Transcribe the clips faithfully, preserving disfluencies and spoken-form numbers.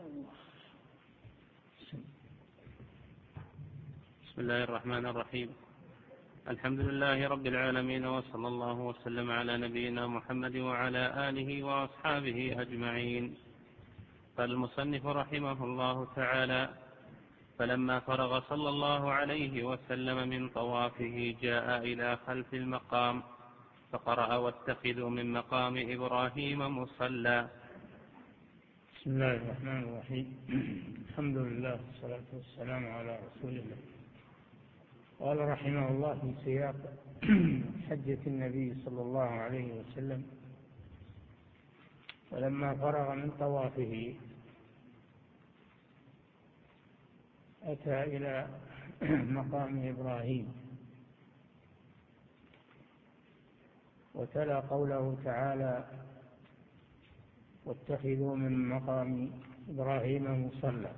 بسم الله الرحمن الرحيم. الحمد لله رب العالمين، وصلى الله وسلم على نبينا محمد وعلى آله وأصحابه أجمعين. قال المصنف رحمه الله تعالى: فلما فرغ صلى الله عليه وسلم من طوافه جاء إلى خلف المقام فقرأ: واتخذوا من مقام إبراهيم مصلى. بسم الله الرحمن الرحيم. الحمد لله والصلاة والسلام على رسول الله. قال رحمه الله في سياق حجة النبي صلى الله عليه وسلم: ولما فرغ من طوافه أتى إلى مقام إبراهيم، وتلا قوله تعالى: واتخذوا من مقام إبراهيم مصلى.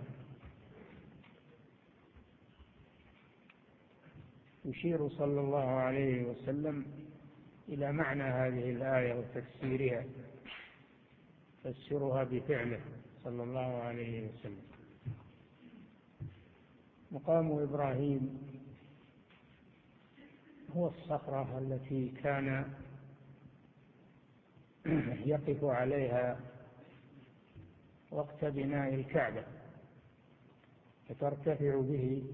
يشير صلى الله عليه وسلم إلى معنى هذه الآية وتفسيرها، فسرها بفعله صلى الله عليه وسلم. مقام إبراهيم هو الصخرة التي كان يقف عليها وقت بناء الكعبة، فترتفع به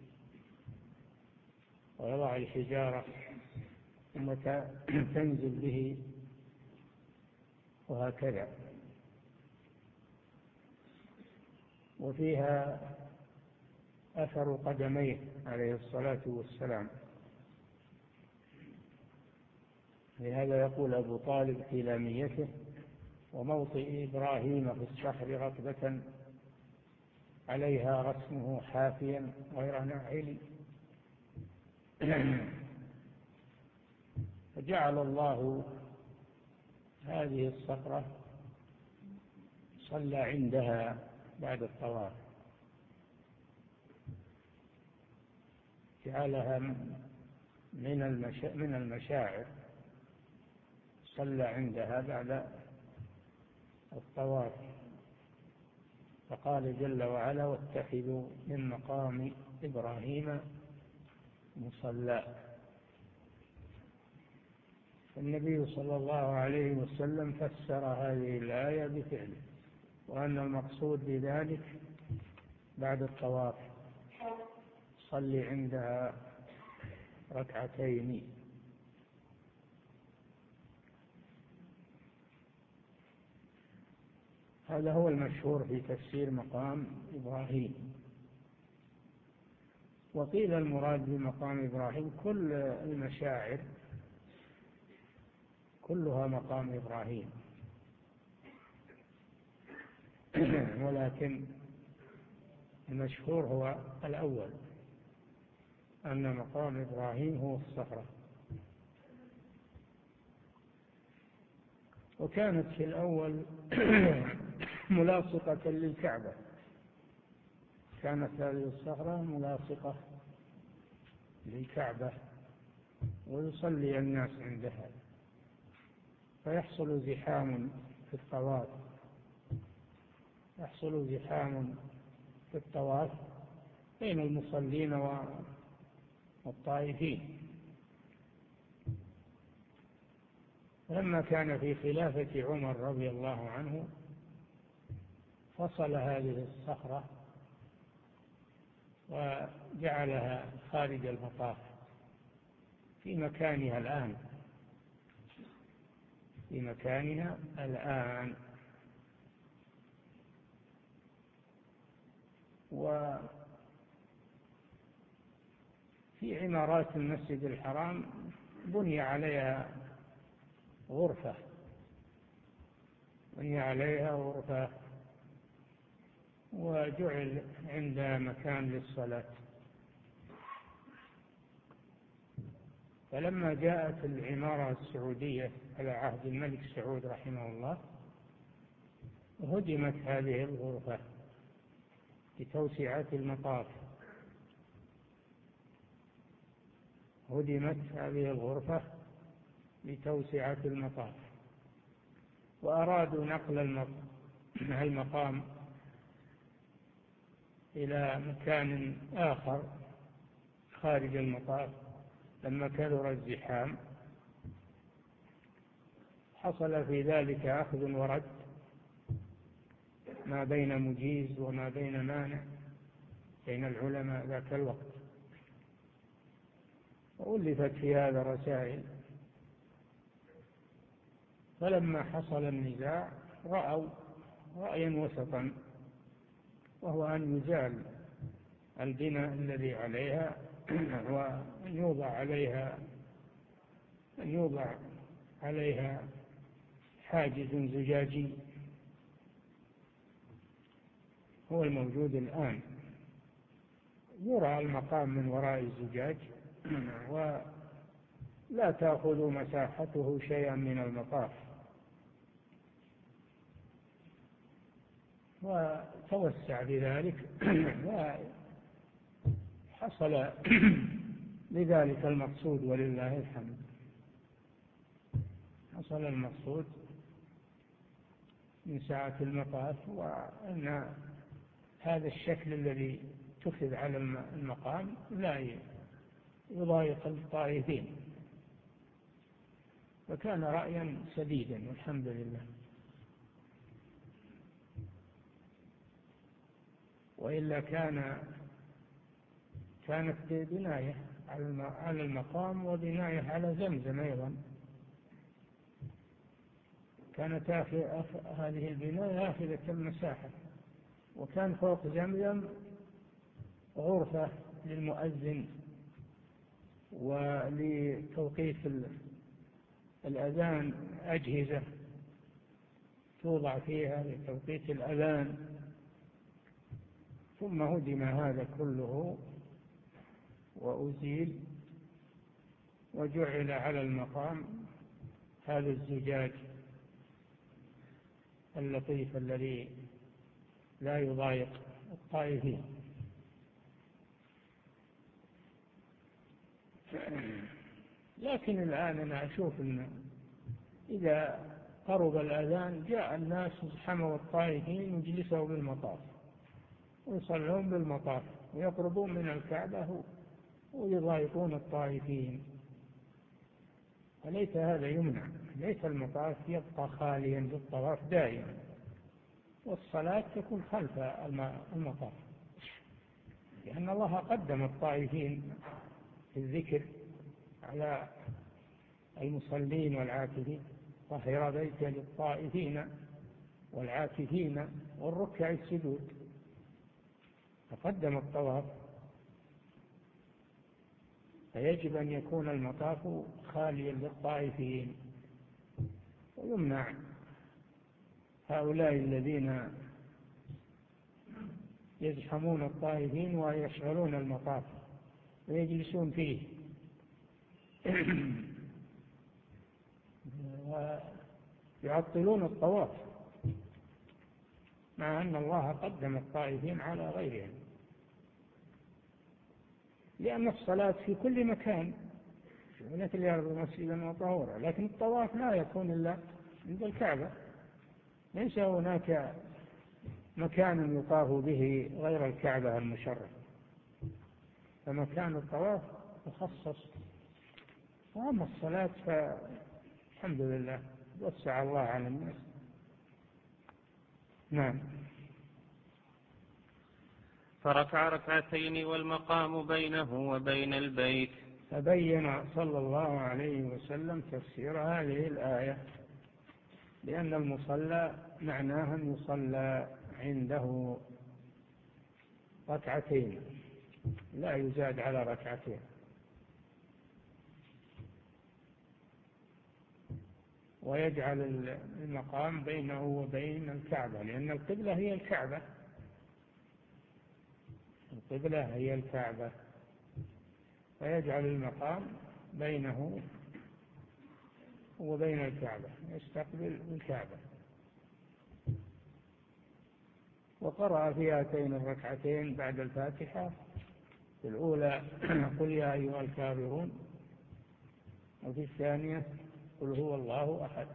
ويضع الحجارة ثم تنزل به، وهكذا. وفيها أثر قدميه عليه الصلاة والسلام، لهذا يقول أبو طالب في لاميته: وموطئ إبراهيم في الصخر ركبة عليها رسمه حافيا غير ناعل. فجعل الله هذه الصخرة صلى عندها بعد الطواف، جعلها من المشاعر، صلى عندها بعد الطواف. فقال جل وعلا: واتخذوا من مقام إبراهيم مصلى. النبي صلى الله عليه وسلم فسر هذه الآية بفعله، وأن المقصود بذلك بعد الطواف صل عندها ركعتين. هذا هو المشهور في تفسير مقام إبراهيم. وقيل المراد بمقام إبراهيم كل المشاعر كلها مقام إبراهيم، ولكن المشهور هو الأول، أن مقام إبراهيم هو الصخرة. وكانت في الأول ملاصقة للكعبة، كانت هذه الصخرة ملاصقة للكعبة، ويصلي الناس عندها، فيحصل زحام في الطواف يحصل زحام في الطواف بين المصلين والطائفين. لما كان في خلافة عمر رضي الله عنه فصل هذه الصخرة وجعلها خارج المطاف في مكانها الآن في مكانها الآن وفي عمارات المسجد الحرام بني عليها غرفة بني عليها غرفة وجعل عندها مكان للصلاة. فلما جاءت العمارة السعودية على عهد الملك سعود رحمه الله هدمت هذه الغرفة لتوسعة المطاف هدمت هذه الغرفة لتوسعة المطاف وأرادوا نقل المقام إلى مكان آخر خارج المطاف لما كثر الزحام، حصل في ذلك أخذ ورد ما بين مجيز وما بين مانع بين العلماء ذاك الوقت، وألفت في هذا رسائل. فلما حصل النزاع رأوا رأيا وسطا، وهو أن يزال البناء الذي عليها وأن يوضع عليها أن يوضع عليها حاجز زجاجي هو الموجود الآن، يرى المقام من وراء الزجاج ولا تأخذ مساحته شيئا من المطاف. وتوسع بذلك وحصل لذلك المقصود ولله الحمد. حصل المقصود من سعة المطاف، وأن هذا الشكل الذي اتخذ على المقام لا يضايق الطائفين، وكان رأيا سديدا والحمد لله. وإلا كان كانت بناية على المقام وبناية على زمزم أيضا، كانت هذه البناية آخذة المساحة، وكان فوق زمزم غرفة للمؤذن ولتوقيت الأذان، أجهزة توضع فيها لتوقيت الأذان. ثم هدم هذا كله وأزيل، وجعل على المقام هذا الزجاج اللطيف الذي لا يضايق الطائفين. لكن الآن أنا أشوف أن إذا قرب الأذان جاء الناس زحموا الطائفين يجلسوا بالمطاف ويصلون بالمطاف ويقربون من الكعبة ويضايقون الطائفين، فليس هذا يمنع. ليس المطاف يبقى خاليا بالطواف دائما، والصلاة تكون خلف المطاف، لأن الله قدم الطائفين في الذكر على المصلين والعاكفين. طهر بيت للطائفين والعاكفين والركع السجود، فقدم الطواف، فيجب أن يكون المطاف خاليا للطائفين. ويمنع هؤلاء الذين يزحمون الطائفين ويشغلون المطاف ويجلسون فيه ويعطلون الطواف، مع أن الله قدم الطائفين على غيرهم، لأن الصلاة في كل مكان مثل الأرض مسجدا وطهورا، لكن الطواف لا يكون إلا عند الكعبة، ليس هناك مكان يطاف به غير الكعبة المشرفة، فمكان الطواف مخصص. وأما الصلاة فالحمد لله وسع الله على الناس. نعم. فركع ركعتين والمقام بينه وبين البيت. فبين صلى الله عليه وسلم تفسير هذه الآية، لأن المصلى معناها أن يصلى عنده ركعتين لا يزاد على ركعتين، ويجعل المقام بينه وبين الكعبة، لأن القبلة هي الكعبة، القبلة هي الكعبة، فيجعل المقام بينه وبين الكعبة، يستقبل الكعبة. وقرأ في هاتين الركعتين بعد الفاتحة في الأولى قل يا أيها الكافرون، وفي الثانية قل هو الله أحد،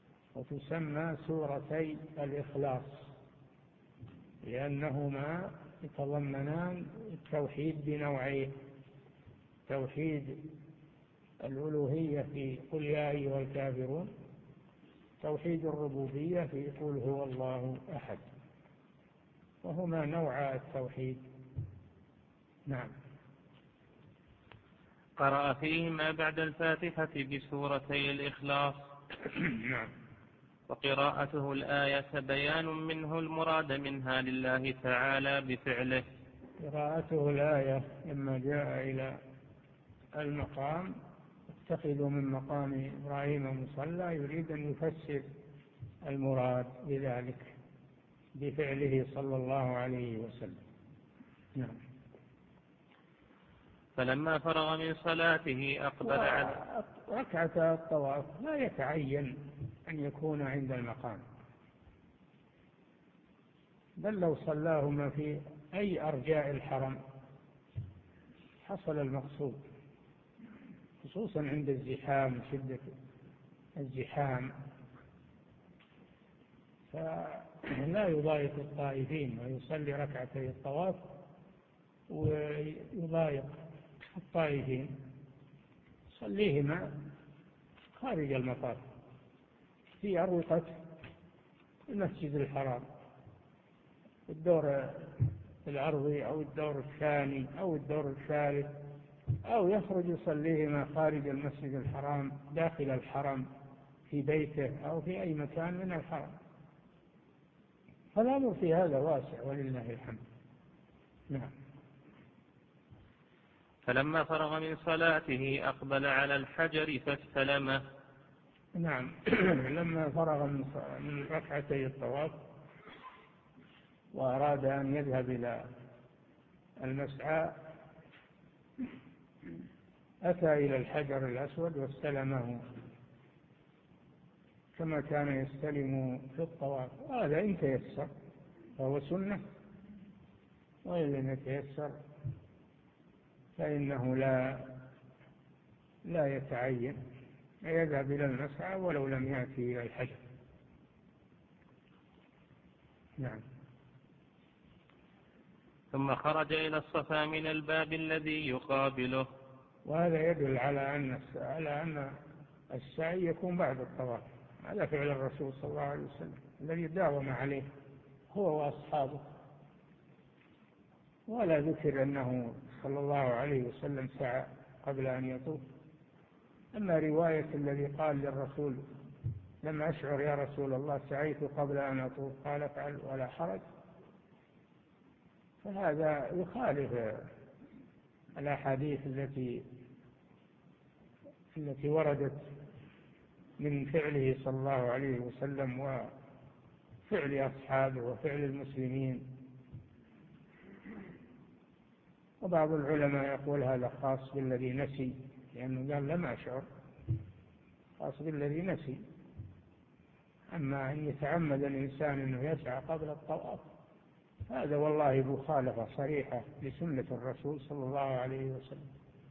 وتسمى سورتي الإخلاص لأنهما يتضمنان التوحيد بنوعيه: توحيد الألوهية في قل يا أيها الكافرون، توحيد الربوبية في قل هو الله أحد، وهما نوع التوحيد. نعم. قرأ فيهما بعد الفاتحة بسورتي الإخلاص. نعم. وقراءته الآية بيان منه المراد منها لله تعالى بفعله. قراءته الآية لما جاء إلى المقام: اتخذوا من مقام إبراهيم مصلى، يريد أن يفسر المراد بذلك بفعله صلى الله عليه وسلم. نعم. فلما فرغ من صلاته أقبل على ركعة الطواف لا يتعين أن يكون عند المقام، بل لو صلاهما في أي أرجاء الحرم حصل المقصود، خصوصا عند الزحام، شدة الزحام، فلا يضايق الطائفين ويصلي ركعتي الطواف ويضايق الطائفين، صليهما خارج المطاف في أروقة المسجد الحرام، الدور العرضي أو الدور الثاني أو الدور الثالث، أو يخرج يصليهما خارج المسجد الحرام داخل الحرم في بيته أو في أي مكان من الحرم، فالأمر في هذا واسع ولله الحمد. نعم. فلما فرغ من صلاته أقبل على الحجر فاستلمه. نعم. لما فرغ من ركعتي الطواف وأراد أن يذهب إلى المسعى أتى إلى الحجر الأسود واستلمه كما كان يستلم في الطواف، هذا إن تيسر فهو سنة، وإن لم يتيسر فإنه لا لا يتعين، يذهب إلى المسعى ولو لم يأتي إلى الحجر. نعم. ثم خرج إلى الصفا من الباب الذي يقابله. وهذا يدل على أن على أن السعي يكون بعد الطواف، هذا فعل الرسول صلى الله عليه وسلم الذي داوم عليه هو وأصحابه، ولا ذكر أنه صلى الله عليه وسلم سعى قبل أن يطوف. أما رواية الذي قال للرسول: لم أشعر يا رسول الله سعيت قبل أن أطوف، قال افعل ولا حرج، فهذا يخالف الأحاديث التي التي وردت من فعله صلى الله عليه وسلم وفعل أصحابه وفعل المسلمين. وبعض العلماء يقول هذا خاص بالذي نسي، لأنه قال لم أشعر، خاص بالذي نسي. أما أن يتعمد الإنسان أنه يسعى قبل الطواف هذا والله مخالفة صريحة لسنة الرسول صلى الله عليه وسلم.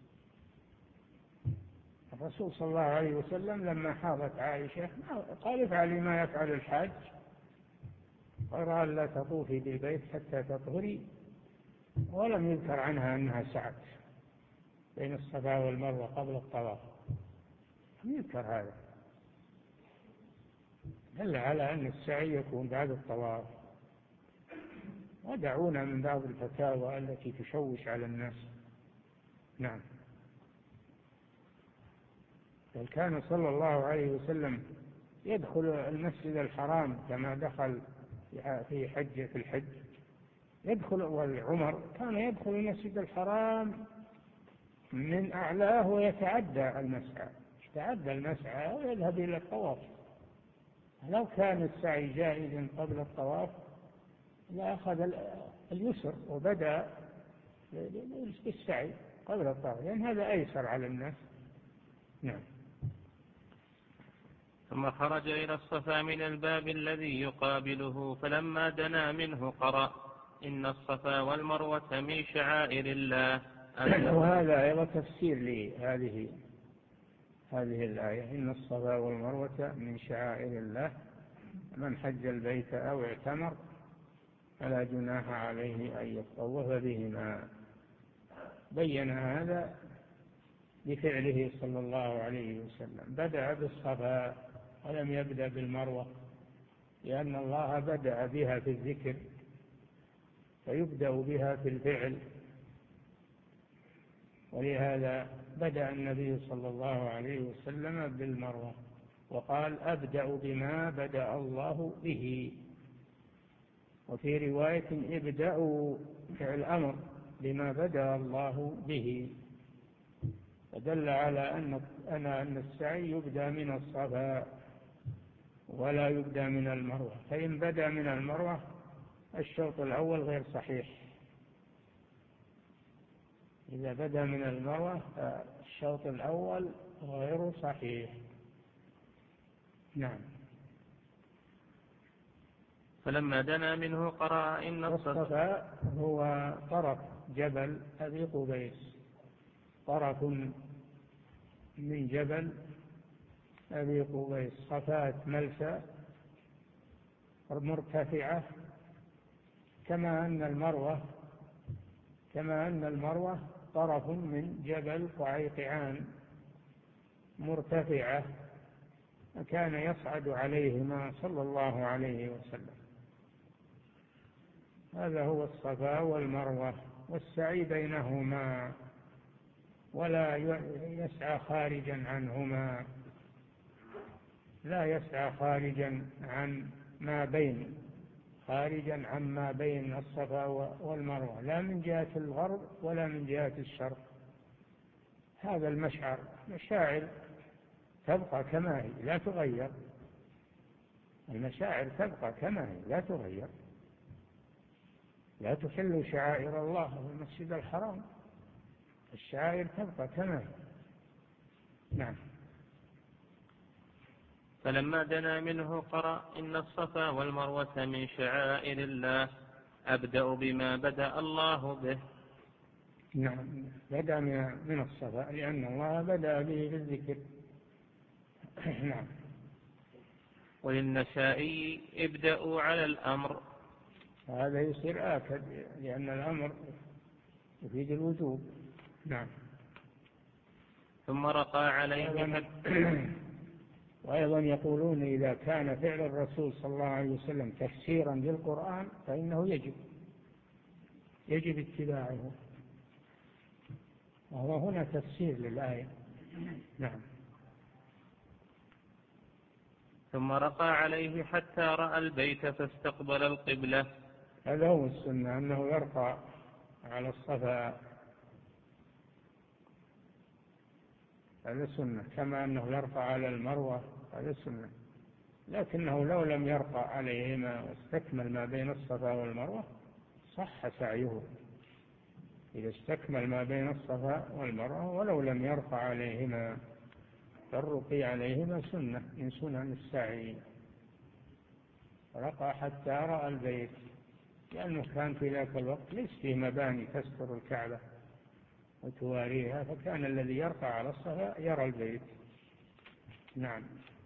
الرسول صلى الله عليه وسلم لما حاضت عائشة قال: افعلي ما يفعل الحاج، قال: لا تطوفي بالبيت حتى تطهري، ولم يذكر عنها أنها سعت بين الصفا والمروة قبل الطواف، لم يذكر هذا، دل على أن السعي يكون بعد الطواف. ودعونا من بعض الفتاوى التي تشوش على الناس. نعم. بل كان صلى الله عليه وسلم يدخل المسجد الحرام كما دخل في حجة الحج، يدخل، والعمر كان يدخل المسجد الحرام من أعلاه ويتعدى المسعى، يتعدى المسعى ويذهب إلى الطواف. لو كان السعي جائزا قبل الطواف لأخذ اليسر وبدأ بالسعي قبل الطواف، لأن هذا أيسر على الناس. نعم. ثم خرج إلى الصفا من الباب الذي يقابله، فلما دنا منه قرأ: إن الصفا والمروة من شعائر الله. وهذا أيضا تفسير لهذه هذه الآية: إن الصفا والمروة من شعائر الله، من حج البيت أو اعتمر فلا جناح عليه أن يطوف بهما. بين هذا بفعله صلى الله عليه وسلم، بدأ بالصفا ولم يبدأ بالمروة، لأن الله بدأ بها في الذكر فيبدأ بها في الفعل، ولهذا بدأ النبي صلى الله عليه وسلم بالمروة وقال أبدأ بما بدأ الله به. وفي رواية ابدأوا فعل الأمر بما بدأ الله به، فدل على أن أن السعي يبدأ من الصفا ولا يبدأ من المروة. فإن بدأ من المروة الشوط الأول غير صحيح، إذا بدأ من المروة فالشوط الأول غير صحيح. نعم. فلما دنا منه قرأ إن الصفا هو طرف جبل أبي قبيس، طرف من جبل أبي قبيس، صفات ملسى مرتفعة، كما أن المروة كما أن المروة طرف من جبل قعيقعان مرتفعة، كان يصعد عليهما صلى الله عليه وسلم. هذا هو الصفا والمروة، والسعي بينهما ولا يسعى خارجا عنهما، لا يسعى خارجا عن ما بين خارجا عما بين الصفا والمروة، لا من جهة الغرب ولا من جهة الشرق. هذا المشعر مشاعر تبقى كما هي لا تغير، المشاعر تبقى كما هي لا تغير. لا تحل شعائر الله في المسجد الحرام، الشعائر تبقى كما هي. نعم. فلما دنا منه قرأ إن الصفا والمروة من شعائر الله أبدأ بما بدأ الله به. نعم، بدأ من الصفا لأن الله بدأ به بالذكر. نعم. وللنسائي ابدأوا على الأمر، هذا يصير آكد لأن الأمر يفيد الوجوب. نعم. ثم رقى عليه. وأيضا يقولون إذا كان فعل الرسول صلى الله عليه وسلم تفسيرا للقرآن فإنه يجب يجب اتباعه، وهو هنا تفسير للآية. نعم. ثم رقى عليه حتى رأى البيت فاستقبل القبلة. هذا هو السنة، أنه يرقى على الصفا، هذا سنة، كما أنه يرقى على المروة، هذا سنة. لكنه لو لم يرقى عليهما واستكمل ما بين الصفا والمروة صح سعيه، إذا استكمل ما بين الصفا والمروة ولو لم يرقى عليهما، فالرقي عليهما سنة من سنن السعي. رقى حتى رأى البيت، لأنه كان في ذاك الوقت ليس فيه مباني تستر الكعبة وتواريها، فكان الذي يرقى على الصفا يرى البيت. نعم.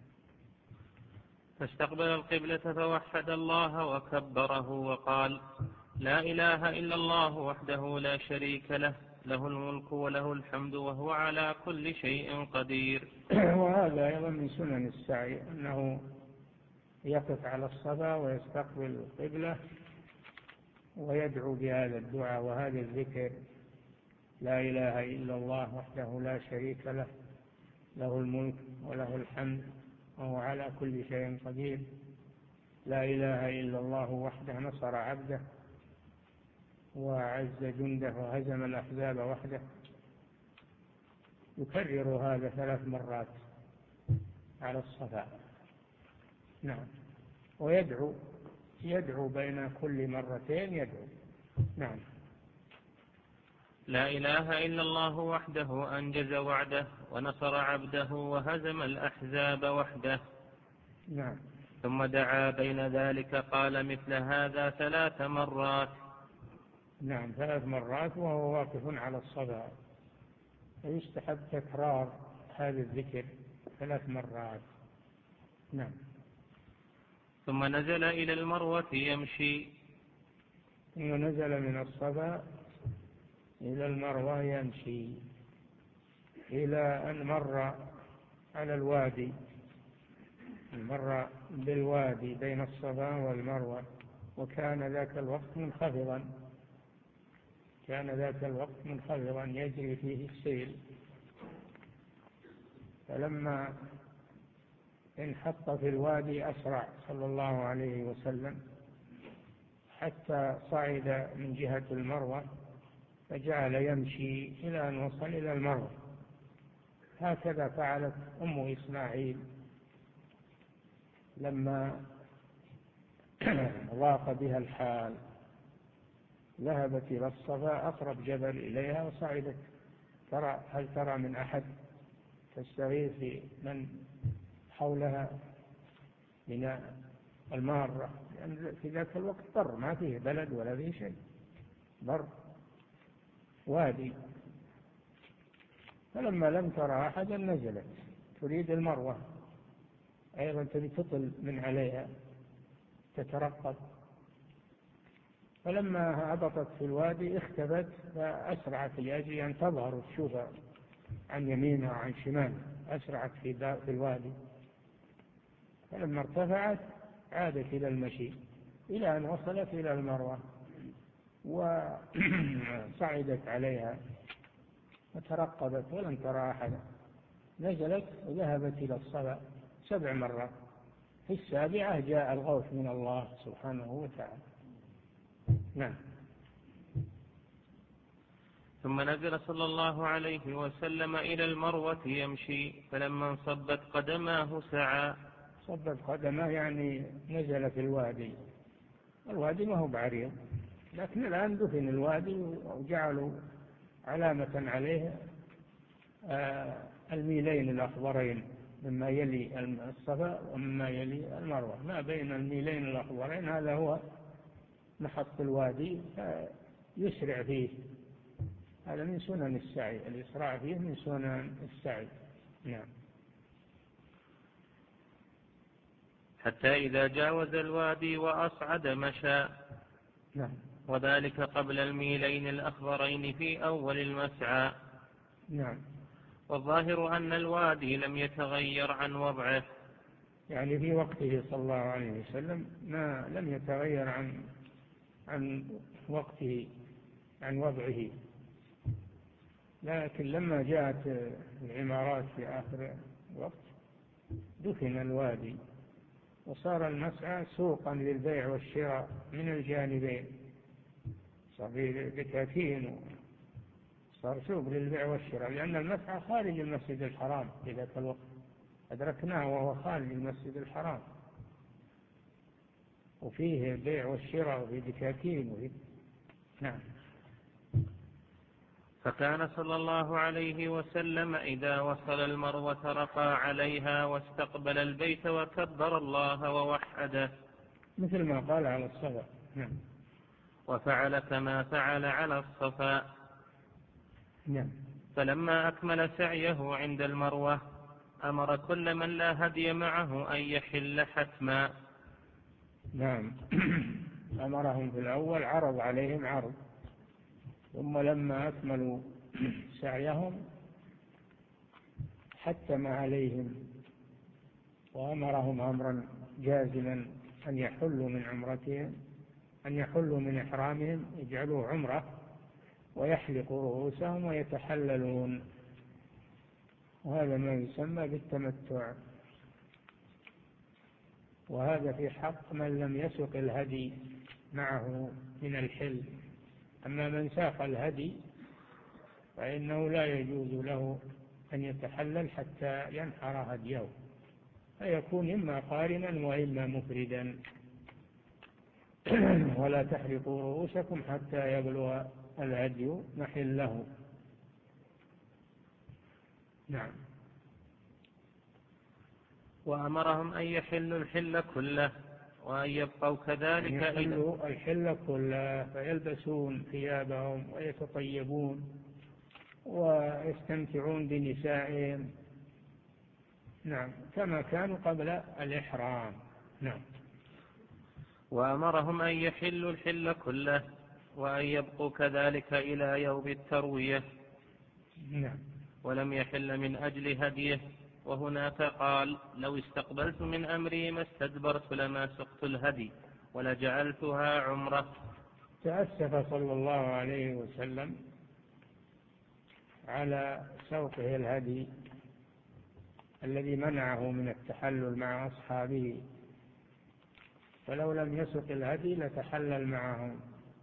فاستقبل القبلة فوحد الله وكبره وقال لا إله إلا الله وحده لا شريك له، له الملك وله الحمد وهو على كل شيء قدير. وهذا أيضا من سنن السعي، أنه يقف على الصفا ويستقبل القبلة ويدعو بهذا الدعاء وهذا الذكر: لا إله إلا الله وحده لا شريك له، له الملك وله الحمد وهو على كل شيء قدير. لا إله إلا الله وحده نصر عبده وأعز جنده وهزم الأحزاب وحده. يكرر هذا ثلاث مرات على الصفا. نعم. ويدعو يدعو بين كل مرتين يدعو. نعم. لا إله إلا الله وحده أنجز وعده ونصر عبده وهزم الأحزاب وحده. نعم. ثم دعا بين ذلك قال مثل هذا ثلاث مرات. نعم، ثلاث مرات وهو واقف على الصفا، فيستحب تكرار هذا الذكر ثلاث مرات. نعم. ثم نزل إلى المروة يمشي. ثم نزل من الصفا إلى المروة يمشي إلى أن مر على الوادي، مر بالوادي بين الصفا والمروة، وكان ذاك الوقت منخفضا كان ذاك الوقت منخفضا يجري فيه السيل. فلما انحط في الوادي أسرع صلى الله عليه وسلم حتى صعد من جهة المروة، فجعل يمشي إلى أن وصل إلى المروة. هكذا فعلت أم إسماعيل لما ضاق بها الحال، ذهبت إلى الصفا أقرب جبل إليها وصعدت. ترى هل ترى من أحد تستغيث من حولها من المارة، لأن في ذاك الوقت بر، ما فيه بلد ولا فيه شيء، بر وادي. فلما لم ترى أحدا نزلت تريد المروة أيضا، تبي تطل من عليها تترقب. فلما هبطت في الوادي اختفت، فأسرعت لأجل أن تظهر وتشوفها عن يمينها وعن شمالها، أسرعت في في الوادي. فلما ارتفعت عادت إلى المشي إلى أن وصلت إلى المروة وصعدت عليها وترقبت ولم ترى أحدا. نزلت وذهبت إلى الصفا سبع مرات، في السابعة جاء الغوث من الله سبحانه وتعالى. نعم. ثم نزل صلى الله عليه وسلم إلى المروة يمشي، فلما انصبت قدماه سعى. صبت قدماه يعني نزل في الوادي. الوادي ما هو بعريض، لكن الآن دفن الوادي وجعلوا علامة عليه الميلين الأخضرين مما يلي الصفا ومما يلي المروة. ما بين الميلين الأخضرين هذا هو محط الوادي، يسرع فيه. هذا من سنن السعي، الإسراع فيه من سنن السعي. نعم. حتى إذا جاوز الوادي وأصعد مشى. نعم. وذلك قبل الميلين الأخضرين في أول المسعى. نعم. والظاهر أن الوادي لم يتغير عن وضعه، يعني في وقته صلى الله عليه وسلم ما لم يتغير عن عن وقته عن وضعه. لكن لما جاءت العمارات في آخر الوقت دفن الوادي وصار المسعى سوقا للبيع والشراء من الجانبين، صار فيه دكاكين، صار سوق للبيع والشراء، لأن المسعى خارج المسجد الحرام في ذاك الوقت، أدركناه وهو خارج المسجد الحرام، وفيه البيع والشراء وفيه دكاكين وفيه. نعم. فكان صلى الله عليه وسلم إذا وصل المروة رقى عليها واستقبل البيت وكبر الله ووحده، مثل ما قال على الصفا. نعم. وفعل كما فعل على الصفا. نعم. فلما أكمل سعيه عند المروة أمر كل من لا هدي معه أن يحل حتما. نعم. أمرهم في الأول، عرض عليهم عرض، ثم لما أكملوا سعيهم حتم عليهم وأمرهم أمرا جازما أن يحلوا من عمرتهم، أن يحلوا من إحرامهم، يجعلوه عمرة ويحلقوا رؤوسهم ويتحللون، وهذا ما يسمى بالتمتع. وهذا في حق من لم يسق الهدي معه من الحل. أما من ساق الهدي فإنه لا يجوز له أن يتحلل حتى ينحر هديه، فيكون إما قارنا وإما مفردا. ولا تحلقوا رؤوسكم حتى يبلغ الهدي محله. نعم. وأمرهم أن يحلوا الحل كله وأن يبقوا كذلك، يحلوا الحل كله، فيلبسون ثيابهم ويتطيبون ويستمتعون بنسائهم. نعم، كما كانوا قبل الإحرام. نعم. وأمرهم أن يحلوا الحل كله وأن يبقوا كذلك إلى يوم التروية. نعم. ولم يحل من أجل هديه. وهناك قال: لو استقبلت من أمري ما استدبرت لما سقت الهدي ولجعلتها عمرة. تأسف صلى الله عليه وسلم على سوقه الهدي الذي منعه من التحلل مع أصحابه، فلو لم يسق الهدي لتحلل معهم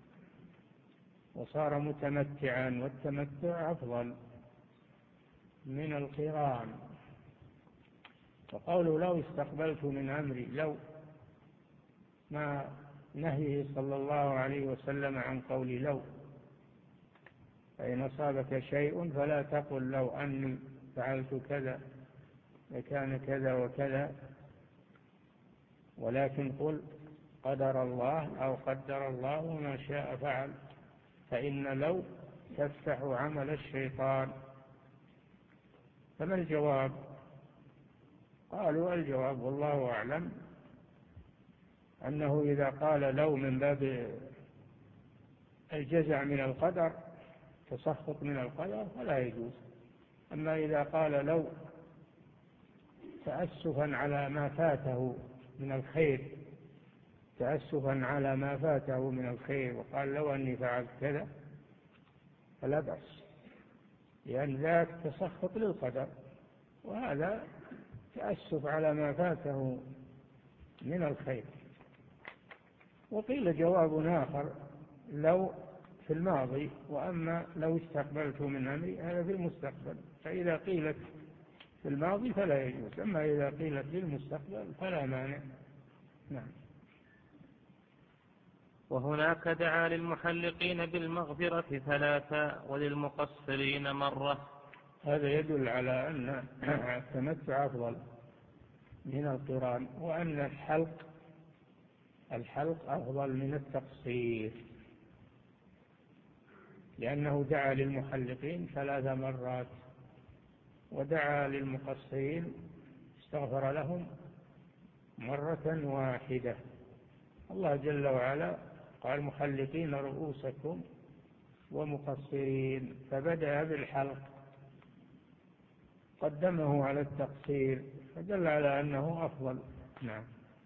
وصار متمتعا، والتمتع أفضل من القران. وقوله لو استقبلت من أمري، لو ما نهيه صلى الله عليه وسلم عن قول لو، فإن أصابك شيء فلا تقل لو أني فعلت كذا لكان كذا وكذا، ولكن قل قدر الله أو قدر الله ما شاء فعل، فإن لو تفتح عمل الشيطان. فما الجواب؟ قالوا الجواب والله أعلم أنه إذا قال لو من باب الجزع من القدر، تسخط من القدر، فلا يجوز. أما إذا قال لو تأسفا على ما فاته من الخير، تأسفا على ما فاته من الخير، وقال لو أني فعلت كذا، فلا بأس، لأن ذاك تسخط للقدر، وهذا تأسف على ما فاته من الخير. وقيل جواب آخر لو في الماضي، وأما لو استقبلت من أمري هذا في المستقبل، فإذا قيلت في الماضي فلا يجوز، أما إذا قيلت في المستقبل فلا مانع. نعم. وهناك دعا للمحلقين بالمغفرة ثلاثة وللمقصرين مرة. هذا يدل على أن التمتع أفضل من القران، وأن الحلق الحلق أفضل من التقصير، لأنه دعا للمحلقين ثلاث مرات، ودعا للمقصرين استغفر لهم مرة واحدة. الله جل وعلا قال محلقين رؤوسكم ومقصرين، فبدأ بالحلق قدمه على التقصير، فدل على أنه أفضل. نعم.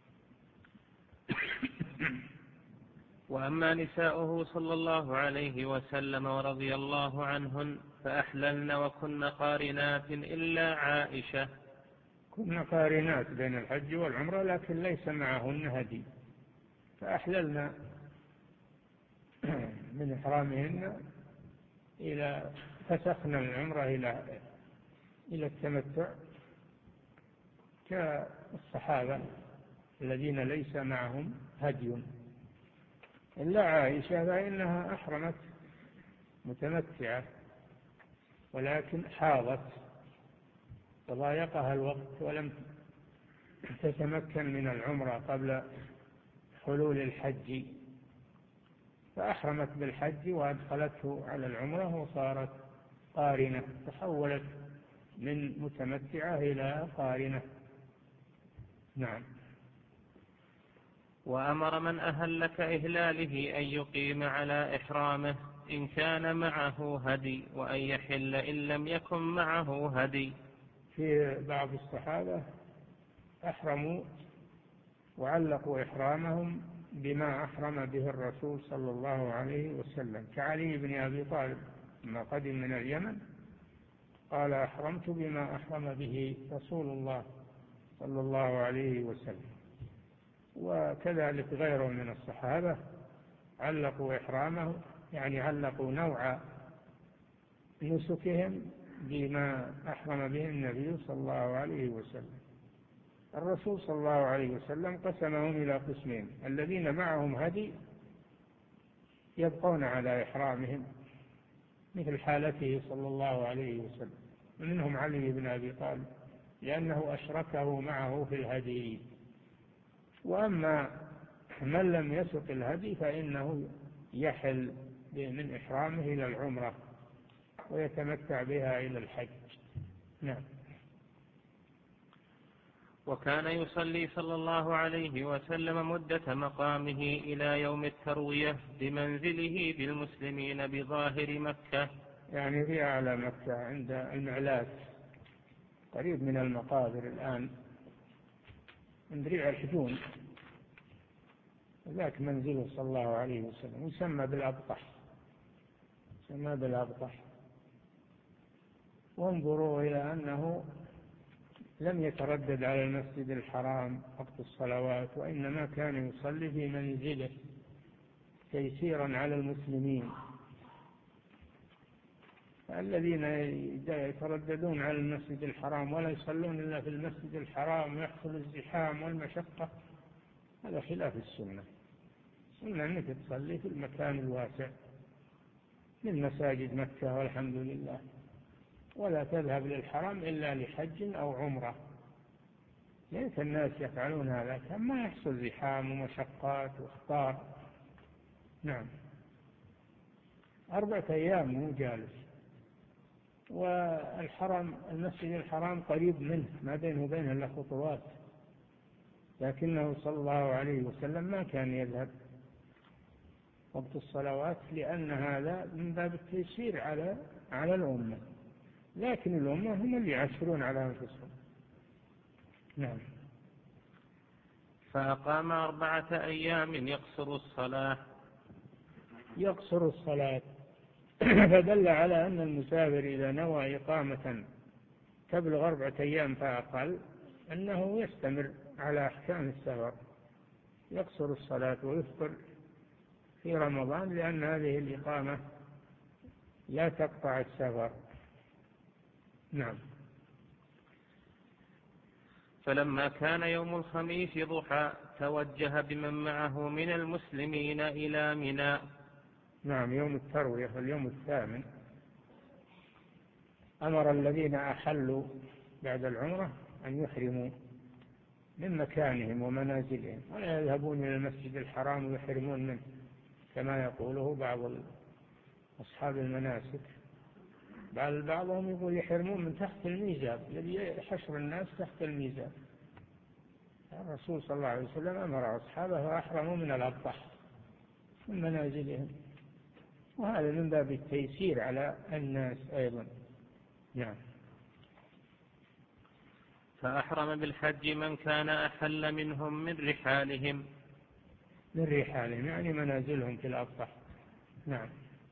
وأما نساؤه صلى الله عليه وسلم ورضي الله عنهن فأحللن وكن قارنات إلا عائشة. كن قارنات بين الحج والعمرة، لكن ليس معهن هدي، فأحللن من إحرامهن إلى فسخن العمرة إلى إلى التمتع كالصحابة الذين ليس معهم هدي. إلا عائشة فإنها أحرمت متمتعة، ولكن حاضت وضايقها الوقت ولم تتمكن من العمرة قبل حلول الحج، فأحرمت بالحج وأدخلته على العمرة وصارت قارنة، تحولت من متمتعة إلى قارنة. نعم. وأمر من أهل كإهلاله أن يقيم على إحرامه إن كان معه هدي، وأن يحل إن لم يكن معه هدي. في بعض الصحابة أحرموا وعلقوا إحرامهم بما أحرم به الرسول صلى الله عليه وسلم، كعلي بن أبي طالب لما قدم من اليمن قال أحرمت بما أحرم به رسول الله صلى الله عليه وسلم. وكذلك غيره من الصحابة علقوا إحرامه، يعني علقوا نوع نسكهم بما أحرم به النبي صلى الله عليه وسلم. الرسول صلى الله عليه وسلم قسمهم إلى قسمين: الذين معهم هدي يبقون على إحرامهم مثل حالته صلى الله عليه وسلم، منهم علي بن أبي طالب لأنه أشركه معه في الهدي. وأما من لم يسق الهدي فإنه يحل من إحرامه إلى العمرة ويتمتع بها إلى الحج. نعم. وكان يصلي صلى الله عليه وسلم مدة مقامه إلى يوم التروية بمنزله بالمسلمين بظاهر مكة، يعني في أعلى مكة عند المعلات قريب من المقابر الآن عند ريع الحجون، ذاك منزله صلى الله عليه وسلم، يسمى بالأبطح، يسمى بالأبطح. وانظروا إلى أنه لم يتردد على المسجد الحرام وقت الصلوات، وإنما كان يصلي في منزله تيسيرا على المسلمين. الذين يترددون على المسجد الحرام ولا يصلون إلا في المسجد الحرام ويحصل الزحام والمشقة، هذا خلاف السنة. السنة أنك تصلي في المكان الواسع من مساجد مكة والحمد لله، ولا تذهب للحرام إلا لحج أو عمرة. ليس الناس يفعلون هذا كما يحصل زحام ومشقات واخطار. نعم، أربعة أيام مو جالس. والحرم المسجد الحرام قريب منه، ما بينه وبينه إلا خطوات، لكنه صلى الله عليه وسلم ما كان يذهب وقت الصلوات، لأن هذا من باب التيسير على على الأمة، لكن الأمة هم اللي يعسرون على أنفسهم. نعم. فأقام أربعة أيام يقصر الصلاة يقصر الصلاة فدل على أن المسافر إذا نوى إقامة تبلغ أربعة أيام فأقل أنه يستمر على أحكام السفر، يقصر الصلاة ويفطر في رمضان، لأن هذه الإقامة لا تقطع السفر. نعم. فلما كان يوم الخميس ضحى توجه بمن معه من المسلمين إلى منى. نعم، يوم التروية اليوم الثامن أمر الذين أحلوا بعد العمرة أن يحرموا من مكانهم ومنازلهم، ولا يذهبون إلى المسجد الحرام ويحرمون منه كما يقوله بعض أصحاب المناسك، بل بعضهم يقول يحرمون من تحت الميزاب، الذي حشر الناس تحت الميزاب. الرسول صلى الله عليه وسلم أمر أصحابه وأحرموا من الأبطح من منازلهم، وهذا من باب التيسير على الناس أيضا. نعم. فأحرم بالحج من كان أحل منهم من رحالهم من رحالهم يعني منازلهم في الأبطح. نعم.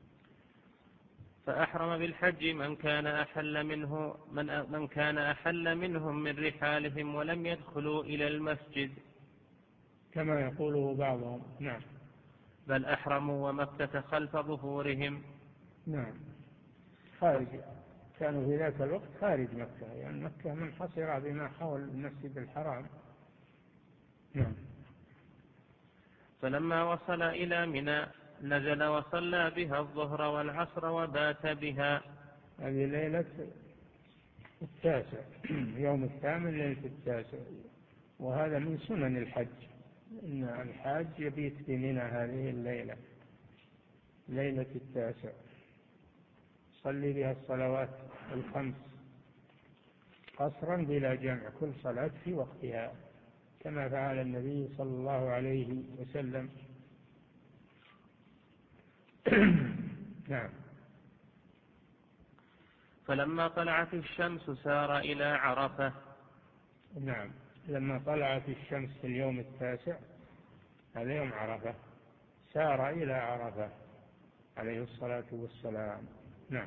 فأحرم بالحج من كان أحل منه من, من كان أحل منهم من رحالهم ولم يدخلوا إلى المسجد كما يقوله بعضهم. نعم. بل أحرموا ومكة خلف ظهورهم. نعم، خارج، كانوا في ذاك الوقت خارج مكة، يعني مكة منحصرة بما حول المسجد الحرام. نعم. فلما وصل إلى منى نزل وصلى بها الظهر والعصر وبات بها. هذه ليلة التاسع يوم الثامن ليلة التاسع، وهذا من سنن الحج، إن الحاج يبيت في منى هذه الليلة ليلة التاسع، صلي بها الصلوات الخمس قصرا بلا جمع، كل صلاة في وقتها كما فعل النبي صلى الله عليه وسلم. نعم. فلما طلعت الشمس سار إلى عرفة. نعم، لما طلعت الشمس في اليوم التاسع هذا يوم عرفة سار إلى عرفة عليه الصلاة والسلام. نعم.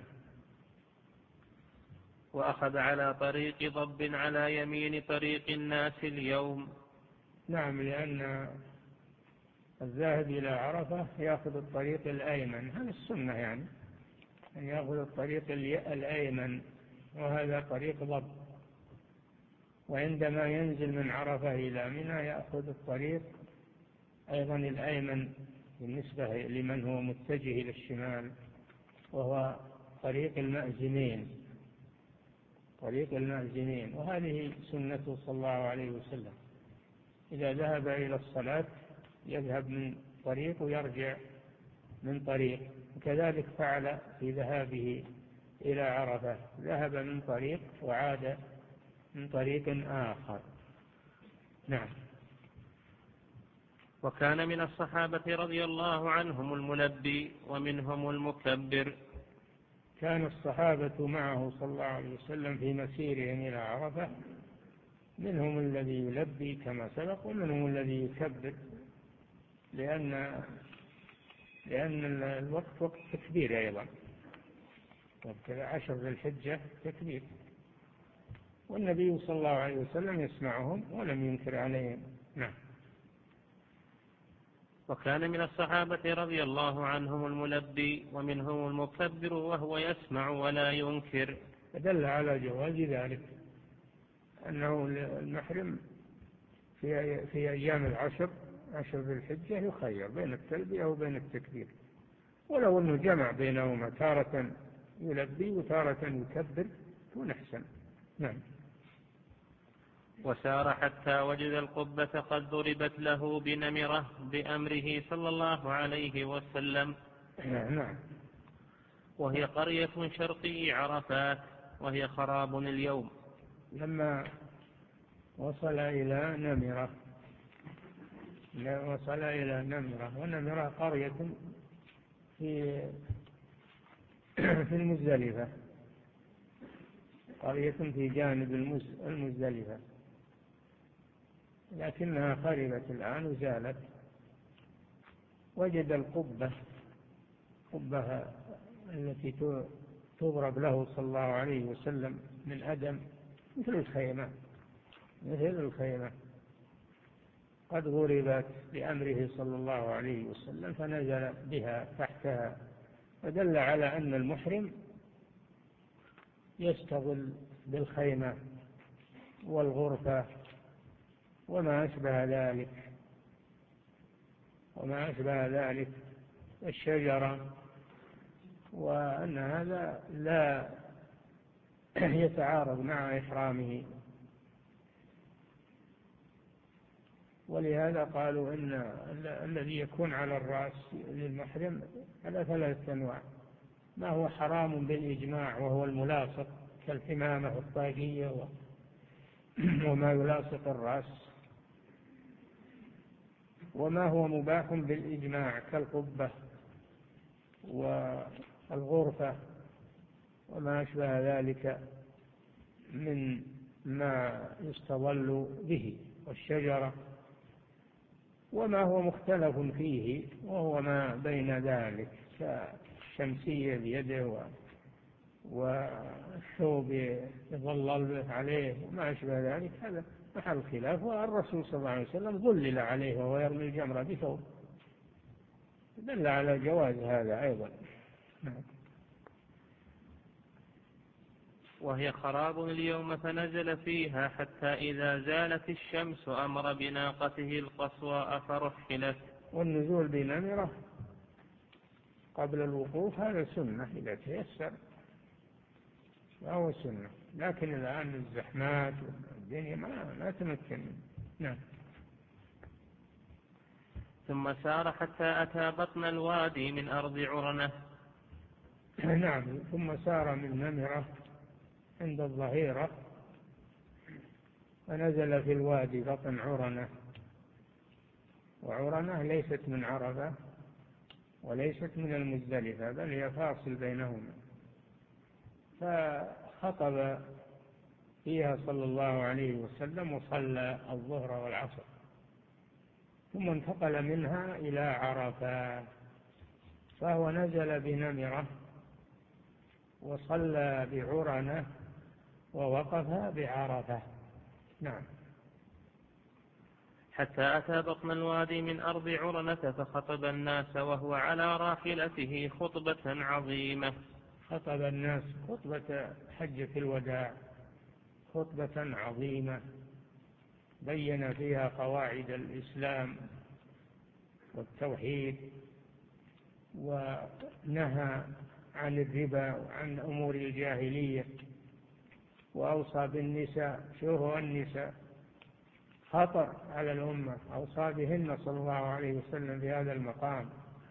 وأخذ على طريق ضب على يمين طريق الناس اليوم. نعم، لأن الذاهب إلى عرفة يأخذ الطريق الأيمن، هذا السنة يعني أن يأخذ الطريق الأيمن، وهذا طريق ضب. وعندما ينزل من عرفة إلى منى يأخذ الطريق أيضا الأيمن بالنسبة لمن هو متجه إلى الشمال، وهو طريق المأزمين، طريق المأزمين. وهذه سنته صلى الله عليه وسلم، إذا ذهب إلى الصلاة يذهب من طريق ويرجع من طريق، وكذلك فعل في ذهابه إلى عرفة، ذهب من طريق وعاد من طريق آخر. نعم. وكان من الصحابة رضي الله عنهم الملبي ومنهم المكبر. كان الصحابة معه صلى الله عليه وسلم في مسيرهم إلى عرفة منهم الذي يلبي كما سبق ومنهم الذي يكبر، لأن لأن الوقت وقت تكبير أيضا، وكذا عشر ذي الحجة تكبير، والنبي صلى الله عليه وسلم يسمعهم ولم ينكر عليهم. نعم. وكان من الصحابة رضي الله عنهم الملبي ومنهم المكبر وهو يسمع ولا ينكر. فدل على جواز ذلك، أنه المحرم في في أيام العشر عشر ذي الحجة يخير بين التلبية وبين التكبير، ولو أنه جمع بينهما تارة يلبي وتارة يكبر يكون أحسن. نعم. وسار حتى وجد القبة قد ضربت له بنمرة بأمره صلى الله عليه وسلم. نعم. وهي قرية شرقي عرفات وهي خراب اليوم. لما وصل إلى نمرة وصل إلى نمرة ونمرة قرية في في المزدلفة، قرية في جانب المزدلفة، لكنها خربت الآن وزالت. وجد القبة قبة التي تضرب له صلى الله عليه وسلم من أدم مثل الخيمة مثل الخيمة قد غربت بأمره صلى الله عليه وسلم، فنزل بها تحتها، فدل على أن المحرم يشتغل بالخيمة والغرفة وما أشبه ذلك وما أشبه ذلك الشجرة، وأن هذا لا يتعارض مع إحرامه. ولهذا قالوا إن الذي يكون على الرأس للمحرم على ثلاثة أنواع: ما هو حرام بالإجماع وهو الملاصق كالحمامة والطاقية وما يلاصق الرأس، وما هو مباح بالإجماع كالقبة والغرفة وما أشبه ذلك من ما يستظل به والشجرة، وما هو مختلف فيه وهو ما بين ذلك كالشمسية بيده والثوب يظلل عليه وما أشبه ذلك، هذا محل خلاف. والرسول صلى الله عليه وسلم ظلل عليه وهو يرمي الجمرة بثوب، دل على جواز هذا أيضا. وهي خراب اليوم فنزل فيها حتى إذا زالت الشمس أمر بناقته القصواء فرحلت. والنزول بنمرة قبل الوقوف هذا سنة إذا تيسر فهو سنة، لكن الآن الزحمات والدنيا ما, ما تمكن. نعم. ثم سار حتى أتى بطن الوادي من أرض عرنة. نعم. ثم سار من نمرة عند الظهيرة ونزل في الوادي بطن عرنة، وعرنة ليست من عرفة وليست من المزدلفة بل هي فاصل بينهما، فخطب فيها صلى الله عليه وسلم وصلى الظهر والعصر، ثم انتقل منها إلى عرفة، فهو نزل بنمرة وصلى بعرنة ووقف بعرفة. نعم. حتى أتى بطن الوادي من أرض عرنة فخطب الناس وهو على راحلته خطبة عظيمة. خطب الناس خطبة حجة الوداع، خطبة عظيمة بين فيها قواعد الإسلام والتوحيد، ونهى عن الربا وعن أمور الجاهلية، وأوصى بالنساء. شوفوا النساء خطر على الأمة، أوصى بهن صلى الله عليه وسلم في هذا المقام.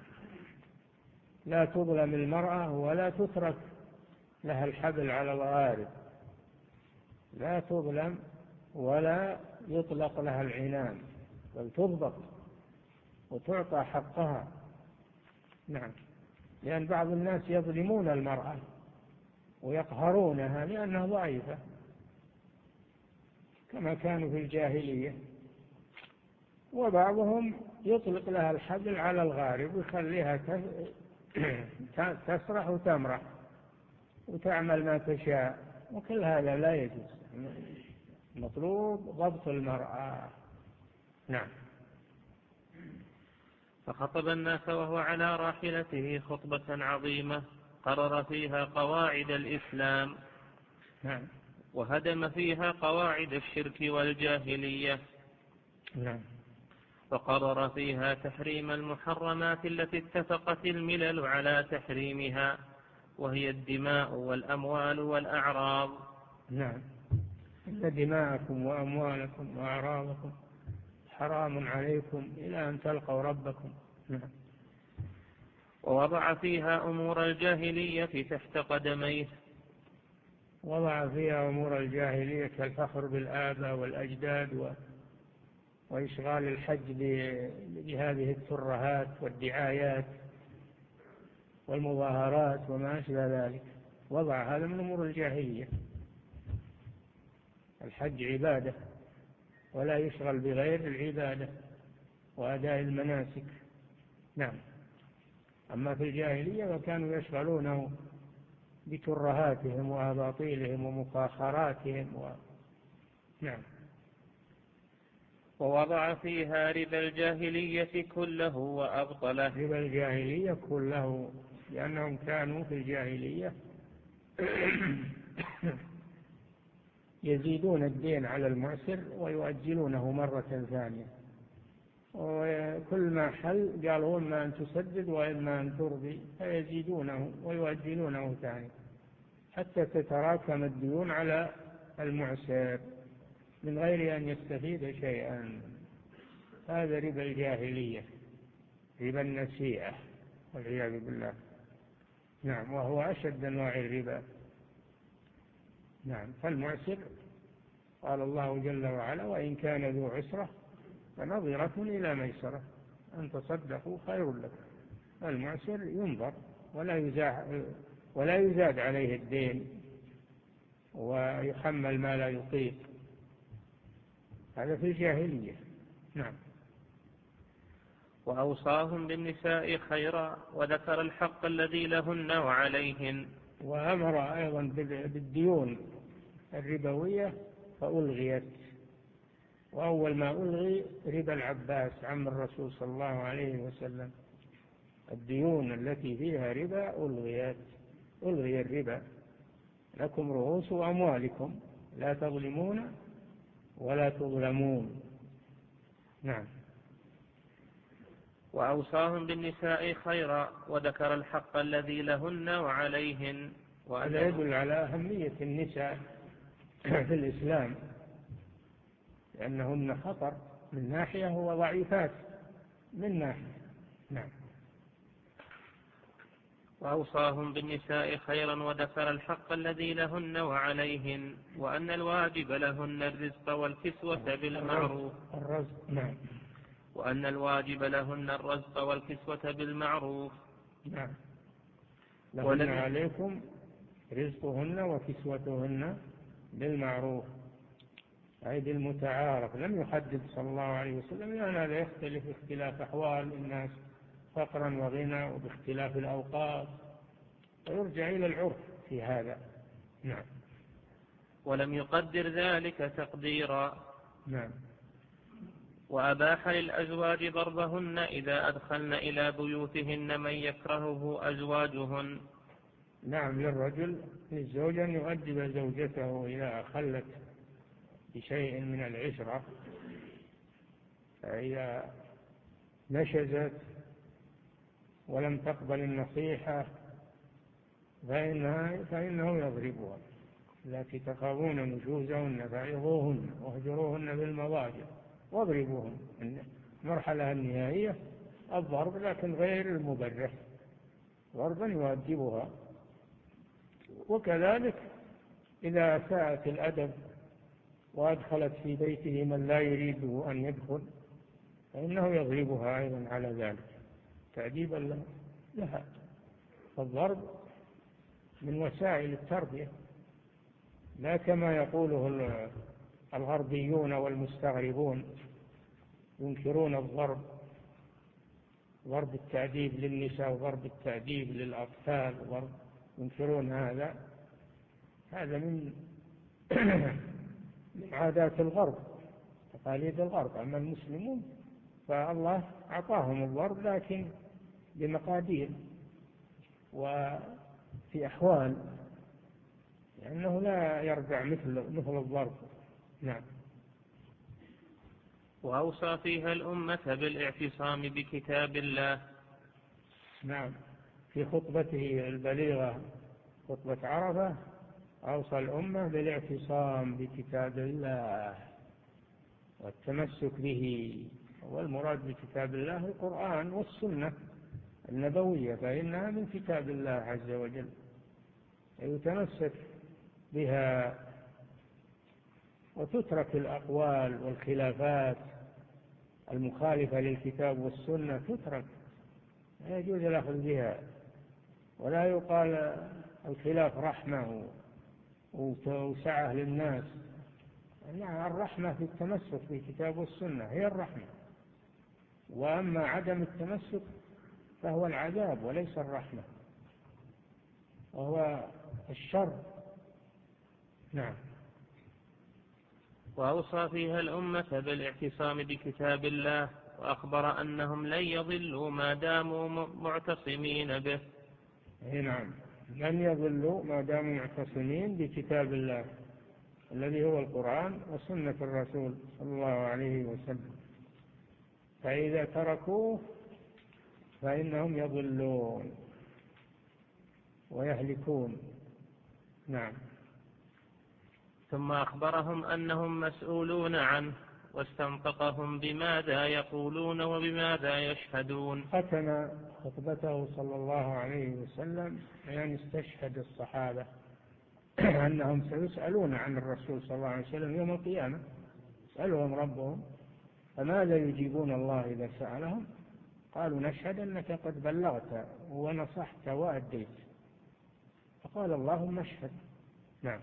لا تظلم المرأة ولا تترك لها الحبل على الغارب، لا تظلم ولا يطلق لها العنان، بل تضبط وتعطى حقها. نعم، لأن بعض الناس يظلمون المرأة ويقهرونها لأنها ضعيفة كما كانوا في الجاهلية، وبعضهم يطلق لها الحبل على الغارب ويخليها تسرح وتمرح وتعمل ما تشاء، وكل هذا لا يجوز. مطلوب ضبط المرأة. نعم. فخطب الناس وهو على راحلته خطبة عظيمة قرر فيها قواعد الإسلام. نعم. وهدم فيها قواعد الشرك والجاهلية. نعم. فقرر فيها تحريم المحرمات التي اتفقت الملل على تحريمها، وهي الدماء والأموال والأعراض. نعم. إن دماءكم وأموالكم وأعراضكم حرام عليكم إلى أن تلقوا ربكم. نعم. ووضع فيها أمور الجاهلية تحت قدميه. وضع فيها أمور الجاهلية كالفخر بالآباء والأجداد و... وإشغال الحج بهذه الترهات والدعايات والمظاهرات وما أشبه ذلك. وضع هذا من أمور الجاهلية. الحج عبادة ولا يشغل بغير العبادة وأداء المناسك. نعم. أما في الجاهلية فكانوا يشغلونه بترهاتهم وأباطيلهم ومفاخراتهم و... نعم. ووضع فيها ربا الجاهلية كله وأبطله. ربا الجاهلية كله، لأنهم كانوا في الجاهلية يزيدون الدين على المعسر ويؤجلونه مرة ثانية، وكل ما حل قالوا إما أن تسدد وإما أن ترضي، فيزيدونه ويؤجلونه ثاني حتى تتراكم الديون على المعسر من غير أن يستفيد شيئا. هذا ربا الجاهلية، ربا النسيئة والعياذ بالله. نعم. وهو أشد أنواع الربا. نعم. فالمعسر قال الله جل وعلا: وإن كان ذو عسرة فنظرة إلى ميسرة أن تصدقوا خير لكم. المعسر ينظر ولا يزاد ولا يزاد عليه الدين ويحمل ما لا يطيق. هذا في الجاهلية. نعم. وأوصاهم بالنساء خيرا وذكر الحق الذي لهن وعليهن. وأمر أيضا بالديون الربوية فألغيت. وأول ما ألغي ربا العباس عم الرسول صلى الله عليه وسلم. الديون التي فيها ربا ألغيت. ألغي الربا. لكم رؤوس أموالكم لا تظلمون ولا تظلمون. نعم. وأوصاهم بالنساء خيرا وذكر الحق الذي لهن وعليهن. وهذا يدل على أهمية النساء في الإسلام، لأنهن خطر من ناحية وضعيفات من ناحية. نعم. وأوصاهم بالنساء خيرا وذكر الحق الذي لهن وعليهن، وأن الواجب لهن الرزق والكسوة بالمعروف. الرزق. نعم. وأن الواجب لهن الرزق والكسوة بالمعروف. نعم. لهن عليكم رزقهن وكسوتهن بالمعروف، أي بالمتعارف. لم يحدد صلى الله عليه وسلم، لأن هذا يختلف اختلاف أحوال الناس فقرا وغنى وباختلاف الأوقات، ويرجع إلى العرف في هذا. نعم. ولم يقدر ذلك تقديرا. نعم. وأباح للأزواج ضربهن إذا أدخلن إلى بيوتهن من يكرهه أزواجهن. نعم. للرجل للزوج أن يؤدب زوجته إذا أخلت بشيء من العشرة، فإذا نشزت ولم تقبل النصيحة فإنها فإنه يضربها. التي تخافون نشوزهن فعظوهن واهجروهن بالمضاجع واضربوهن. المرحلة النهائية الضرب، لكن غير المبرح، ضربا يؤدبها. وكذلك إذا أساءت الأدب وأدخلت في بيته من لا يريده أن يدخل فإنه يضربها أيضا على ذلك تأديبا لها. فالضرب من وسائل التربية، لا كما يقوله الغربيون والمستغربون ينكرون الضرب، ضرب التأديب للنساء وضرب التأديب للأطفال وضرب، ينكرون هذا. هذا من من عادات الغرب، تقاليد الغرب. أما المسلمون فالله أعطاهم الضرب لكن بمقادير وفي أحوال، لأنه لا يرجع مثل مثل الضرب. نعم. وأوصى فيها الأمة بالاعتصام بكتاب الله. نعم. في خطبته البليغة خطبة عرفة أوصى الأمة بالاعتصام بكتاب الله والتمسك به، والمراد بكتاب الله القرآن والسنة النبوية، فإنها من كتاب الله عز وجل، يتمسك بها وتترك الأقوال والخلافات المخالفة للكتاب والسنة، تترك، لا يجوز الأخذ بها، ولا يقال الخلاف رحمة وسعة للناس. يعني الرحمة في التمسك بالكتاب والسنة هي الرحمة، وأما عدم التمسك فهو العذاب وليس الرحمة، وهو الشر. نعم. وأوصى فيها الأمة بالاعتصام بكتاب الله، وأخبر أنهم لن يضلوا ما داموا معتصمين به. نعم، لن يضلوا ما داموا معتصمين بكتاب الله الذي هو القرآن وسنة الرسول صلى الله عليه وسلم، فإذا تركوه فإنهم يضلون ويهلكون. نعم. ثم أخبرهم أنهم مسؤولون عنه، واستنطقهم بماذا يقولون وبماذا يشهدون. ختم خطبته صلى الله عليه وسلم يعني استشهد الصحابة أنهم سيسألون عن الرسول صلى الله عليه وسلم يوم القيامة، سألهم ربهم فماذا يجيبون الله إذا سألهم؟ قالوا نشهد أنك قد بلغت ونصحت وأديت، فقال اللهم اشهد. نعم.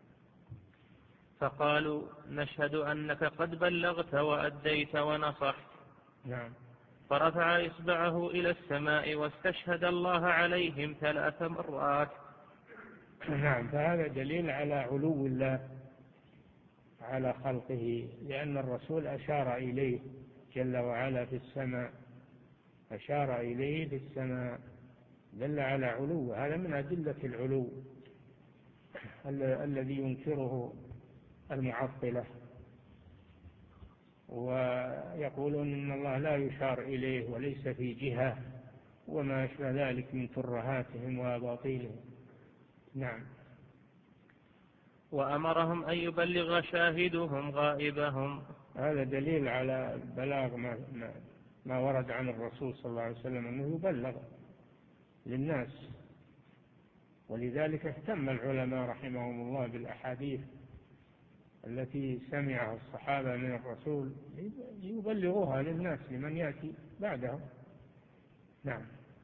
فقالوا نشهد أنك قد بلغت وأديت ونصحت. نعم. فرفع إصبعه إلى السماء واستشهد الله عليهم ثلاث مرات. نعم. فهذا دليل على علو الله على خلقه، لأن الرسول أشار إليه جل وعلا في السماء، أشار إليه في السماء، دل على علو. هذا من أدلة العلو الذي ينكره المعطلة، ويقولون إن الله لا يشار إليه وليس في جهة وما أشبه ذلك من ترهاتهم وأباطيلهم. نعم. وأمرهم أن يبلغ شاهدهم غائبهم. هذا دليل على بلاغ ما, ما ورد عن الرسول صلى الله عليه وسلم أنه يبلغ للناس، ولذلك اهتم العلماء رحمهم الله بالأحاديث التي سمعها الصحابة من الرسول يبلغوها للناس لمن يأتي بعدهم. نعم.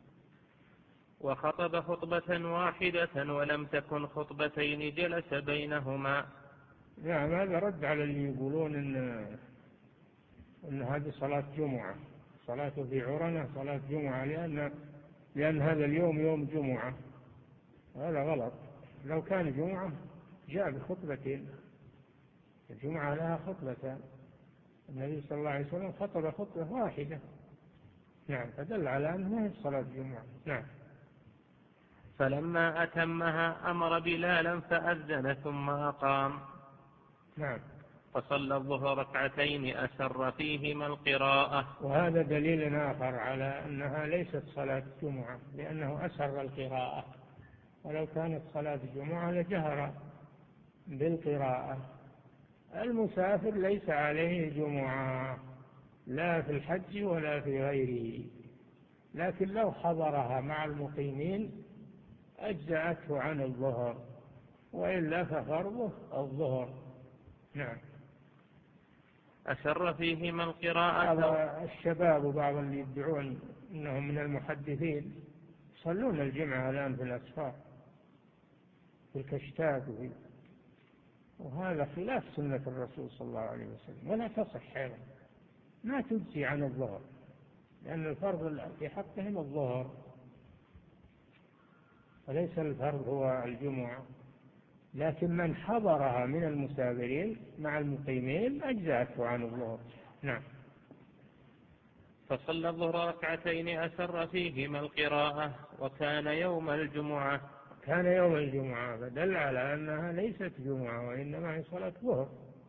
وخطب خطبة واحدة ولم تكن خطبتين جلس بينهما. نعم. هذا رد على اللي يقولون إن, إن هذه صلاة جمعة، صلاة في عرنة صلاة جمعة، لأن, لأن هذا اليوم يوم جمعة. هذا غلط. لو كان جمعة جاء بخطبتين، الجمعة لها خطبتان، النبي صلى الله عليه وسلم خطب خطبة واحدة. نعم. فدل على أنها صلاة جمعة. نعم. فلما أتمها أمر بلالا فأذن ثم أقام. نعم. فصلى الظهر ركعتين أسر فيهما القراءة. وهذا دليل آخر على أنها ليست صلاة جمعة، لأنه أسر القراءة، ولو كانت صلاة جمعة لجهر بالقراءة. المسافر ليس عليه جمعة لا في الحج ولا في غيره، لكن لو حضرها مع المقيمين أجزأته عن الظهر، وإلا ففرضه الظهر. نعم. أسر فيهما القراءة. بعض الشباب وبعض اللي يدعون أنهم من المحدثين يصلون الجمعة الآن في الأسفار في الكشتات وفي، وهذا خلاف سنة الرسول صلى الله عليه وسلم ولا تصح أيضا، ما تجزي عن الظهر، لأن الفرض في حقهم الظهر وليس الفرض هو الجمعة، لكن من حضرها من المسافرين مع المقيمين أجزأته عن الظهر. نعم. فصلى الظهر ركعتين أسر فيهما القراءة وكان يوم الجمعة. كان يوم الجمعة، فدل على أنها ليست جمعة وإنما هي صلاة ظهر.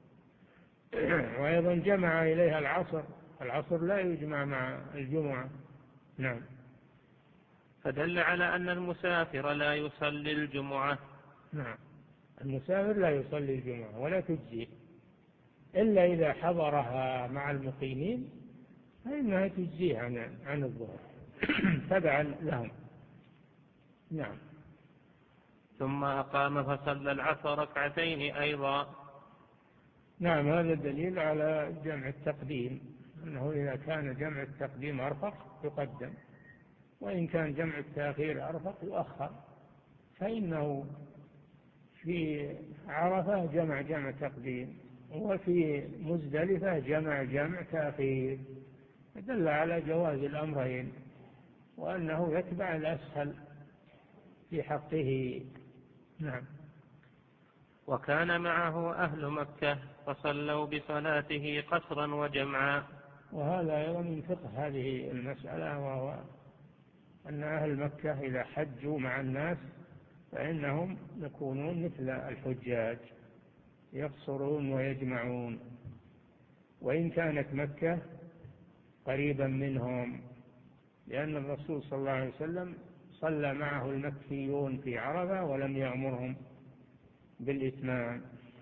وأيضا جمع إليها العصر، العصر لا يجمع مع الجمعة. نعم. فدل على أن المسافر لا يصلي الجمعة. نعم، المسافر لا يصلي الجمعة ولا تجزي إلا إذا حضرها مع المقيمين فإنها تجزيه عن عن الظهر تبعا لهم. نعم. ثم أقام فصلى العصر ركعتين أيضا. نعم، هذا دليل على جمع التقديم، أنه إذا كان جمع التقديم أرفق يقدم، وإن كان جمع التأخير أرفق يؤخر، فإنه في عرفة جمع جمع تقديم وفي مزدلفة جمع جمع تأخير، دل على جواز الأمرين وأنه يتبع الأسهل في حقه. نعم. وكان معه أهل مكة فصلوا بصلاته قصرا وجمعا. وهذا أيضا من فقه هذه المسألة، وهو أن أهل مكة إذا حجوا مع الناس فإنهم يكونون مثل الحجاج يقصرون ويجمعون، وإن كانت مكة قريبا منهم، لأن الرسول صلى الله عليه وسلم صلى معه المكيون في عرفة ولم يأمرهم بالإتمام.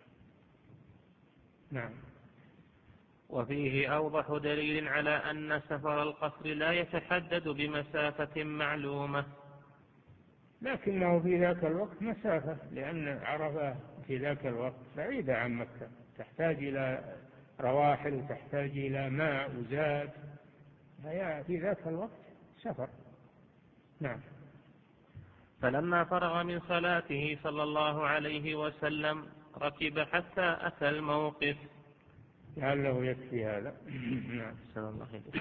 نعم. وفيه أوضح دليل على أن سفر القصر لا يتحدد بمسافة معلومة، لكنه في ذاك الوقت مسافة، لأن عرفة في ذاك الوقت بعيدة عن مكة، تحتاج إلى رواحل، تحتاج إلى ماء وزاد، هي في ذاك الوقت سفر. نعم. فلما فرغ من صلاته صلى الله عليه وسلم ركب حتى أتى الموقف. لعله يكفي هذا. نعم. السلام عليكم.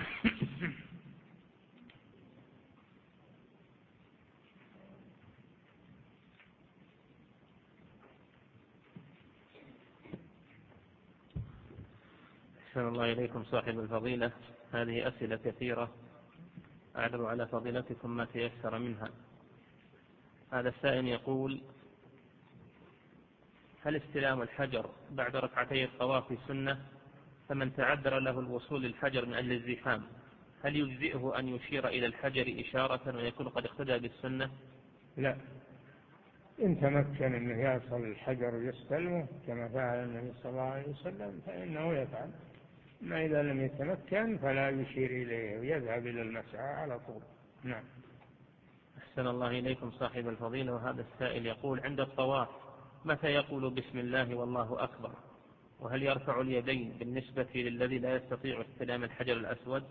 أحسن الله إليكم صاحب الفضيلة، هذه أسئلة كثيرة أعرض على فضيلتكم ما تيسر منها. هذا السائل يقول: هل استلام الحجر بعد ركعتي الطواف سنة؟ فمن تعذر له الوصول للحجر من أجل الزحام هل يجزئه أن يشير إلى الحجر إشارة ويكون قد اقتدى بالسنة؟ لا، إن تمكن أنه يصل الحجر ويستلمه كما فعل النبي صلى الله عليه وسلم فإنه يفعل، ما إذا لم يتمكن فلا يشير إليه ويذهب إلى المسعى على طول. نعم. أحسن الله إليكم صاحب الفضيلة، وهذا السائل يقول: عند الطواف متى يقول بسم الله والله أكبر؟ وهل يرفع اليدين بالنسبة للذي لا يستطيع استلام الحجر الأسود؟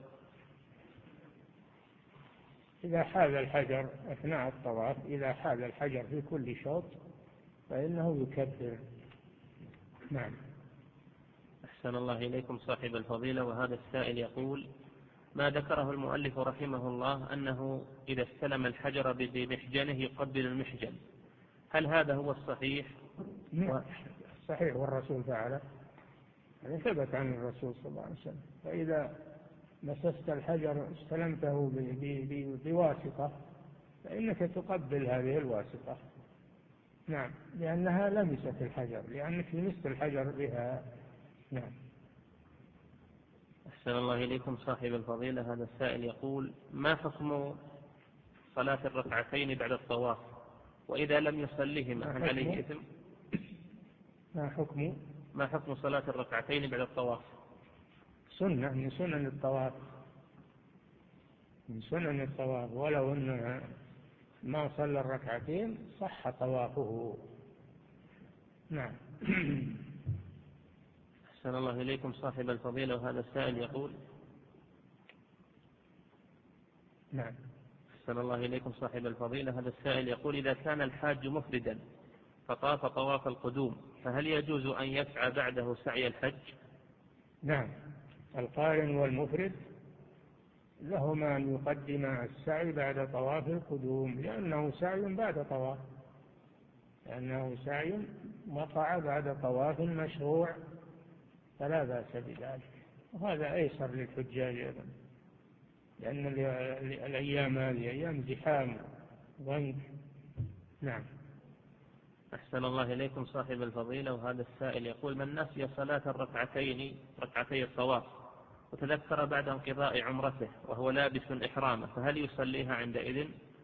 إذا حاذ الحجر أثناء الطواف، إذا حاذ الحجر في كل شوط فإنه يكبر. نعم. أحسن الله إليكم صاحب الفضيلة، وهذا السائل يقول: ما ذكره المؤلف رحمه الله أنه إذا استلم الحجر بمحجنه يقبل المحجن، هل هذا هو الصحيح؟ و... صحيح، والرسول فعله، هذا ثبت عن الرسول صلى الله عليه وسلم. فإذا مسست الحجر استلمته بواسطة فإنك تقبل هذه الواسطة. نعم، لأنها لمست الحجر، لأنك لمست الحجر بها. نعم. أحسن الله إليكم صاحب الفضيلة، هذا السائل يقول: ما حكم صلاة الركعتين بعد الطواف؟ وإذا لم يصليهما هل عليه إثم؟ ما حكم ما حكم صلاة الركعتين بعد الطواف؟ سنة من سنن الطواف، من سنن الطواف، ولو أنه ما صلى الركعتين صح طوافه. نعم. أحسن الله إليكم صاحب الفضيلة، وهذا السائل يقول نعم. أحسن الله إليكم صاحب الفضيلة، هذا السائل يقول إذا كان الحاج مفردا فطاف طواف القدوم فهل يجوز أن يسعى بعده سعي الحج؟ نعم، القارن والمفرد لهما أن يقدم السعي بعد طواف القدوم، لأنه سعي بعد طواف، لأنه سعي وقع بعد طواف مشروع، فلا بأس بذلك، وهذا أيسر للحجاج أيضا، لأن الأيام هذه أيام زحام ضنك. نعم. أحسن الله إليكم صاحب الفضيلة، وهذا السائل يقول من نسي صلاة الركعتين ركعتي الطواف وتذكر بعد انقضاء عمرته وهو لابس إحرامه فهل يصليها عندئذ؟